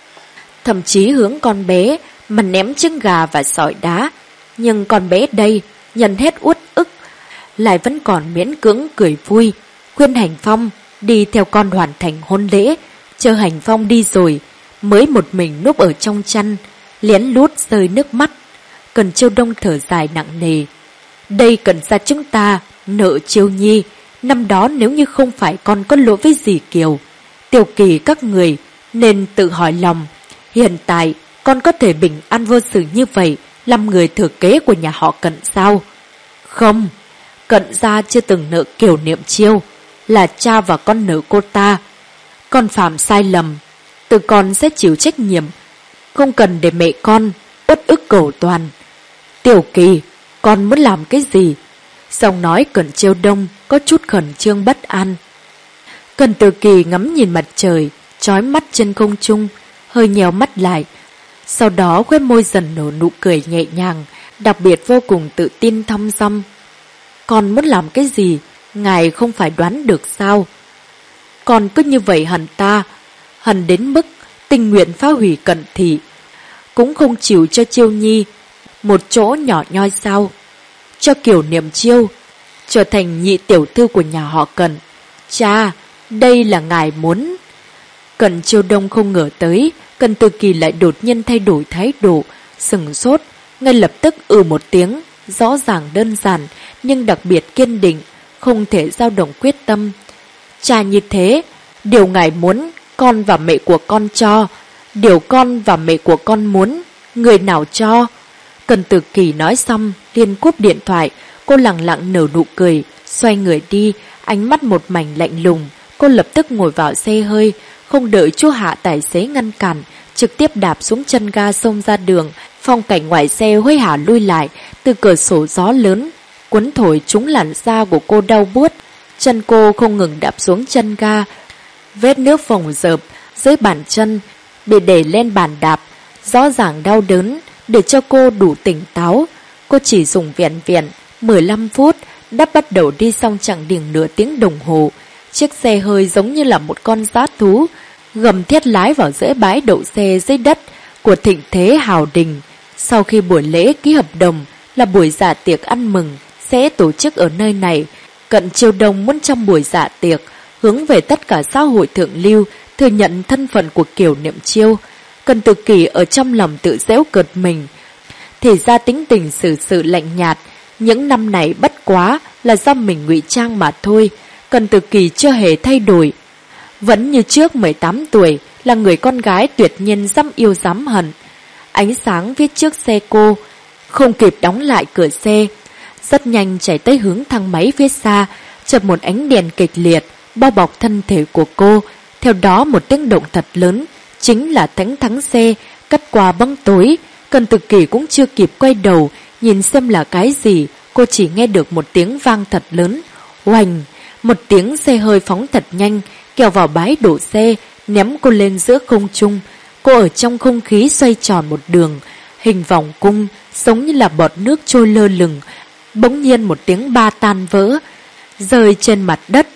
thậm chí hướng con bé mà ném trứng gà và sỏi đá. Nhưng con bé đây nhận hết uất ức, lại vẫn còn miễn cưỡng cười vui, khuyên Hành Phong đi theo con hoàn thành hôn lễ. Chờ Hành Phong đi rồi mới một mình núp ở trong chăn, lén lút rơi nước mắt. Cận Chiêu Đông thở dài nặng nề. Đây Cận gia chúng ta nợ Chiêu Nhi. Năm đó nếu như không phải con có lỗi với dì Kiều, Tiểu Kỳ các người nên tự hỏi lòng, hiện tại con có thể bình an vô sự như vậy, làm người thừa kế của nhà họ Cận sao? Không, Cận gia chưa từng nợ Kiều Niệm Chiêu, là cha và con nợ cô ta. Con phạm sai lầm, tự con sẽ chịu trách nhiệm, không cần để mẹ con uất ức cầu toàn. Tiểu Kỳ, con muốn làm cái gì? Giọng nói Cận Chiêu Đông có chút khẩn trương bất an. Cận Tử Kỳ ngắm nhìn mặt trời chói mắt trên không trung, hơi nhèo mắt lại, sau đó khóe môi dần nở nụ cười nhẹ nhàng, đặc biệt vô cùng tự tin thong dong. Con muốn làm cái gì, ngài không phải đoán được sao? Con cứ như vậy hận ta, hận đến mức tình nguyện phá hủy Cận thị, cũng không chịu cho Chiêu Nhi một chỗ nhỏ nhoi sao? Cho Kiều Niệm Chiêu trở thành nhị tiểu thư của nhà họ Cận. Cha, đây là ngài muốn. Cận Chiêu Đông không ngờ tới Cận Tử Kỳ lại đột nhiên thay đổi thái độ, sừng sốt, ngay lập tức một tiếng, rõ ràng đơn giản nhưng đặc biệt kiên định, không thể dao động quyết tâm. Cha như thế, điều ngài muốn con và mẹ của con cho, điều con và mẹ của con muốn, người nào cho? Cận Tử Kỳ nói xong liền cúp điện thoại. Cô lặng lặng nở nụ cười, xoay người đi, ánh mắt một mảnh lạnh lùng. Cô lập tức ngồi vào xe hơi, không đợi chú Hạ tài xế ngăn cản, trực tiếp đạp xuống chân ga xông ra đường. Phong cảnh ngoài xe hối hả lui lại, từ cửa sổ gió lớn cuốn thổi trúng làn da của cô đau buốt. Chân cô không ngừng đạp xuống chân ga, vết nước phồng rợp dưới bàn chân bị để lên bàn đạp, rõ ràng đau đớn. Để cho cô đủ tỉnh táo, cô chỉ dùng vẹn 15 phút đã bắt đầu đi xong chặng đường nửa tiếng đồng hồ. Chiếc xe hơi giống như là một con dã thú, gầm thét lái vào giữa bãi đậu xe dưới đất của Thịnh Thế Hào Đình. Sau khi buổi lễ ký hợp đồng, là buổi dạ tiệc ăn mừng sẽ tổ chức ở nơi này. Cận Chiêu Đông muốn trong buổi dạ tiệc hướng về tất cả xã hội thượng lưu thừa nhận thân phận của Kiều Niệm Chiêu. Cần Tử Kỳ ở trong lòng tự giễu cợt mình. Thì ra tính tình xử sự lạnh nhạt, những năm này bất quá là do mình ngụy trang mà thôi. Cần Tử Kỳ chưa hề thay đổi, vẫn như trước 18 tuổi, là người con gái tuyệt nhiên dám yêu dám hận. Ánh sáng viết trước xe cô, không kịp đóng lại cửa xe, rất nhanh chạy tới hướng thang máy phía xa, chợt một ánh đèn kịch liệt bao bọc thân thể của cô, theo đó một tiếng động thật lớn, chính là thắng xe cắt qua bóng tối. Cần Tử Kỳ cũng chưa kịp quay đầu nhìn xem là cái gì, cô chỉ nghe được một tiếng vang thật lớn, oành, một tiếng xe hơi phóng thật nhanh, kéo vào bãi đổ xe, ném cô lên giữa không trung. Cô ở trong không khí xoay tròn một đường, hình vòng cung, giống như là bọt nước trôi lơ lửng. Bỗng nhiên một tiếng ba tan vỡ, rơi trên mặt đất.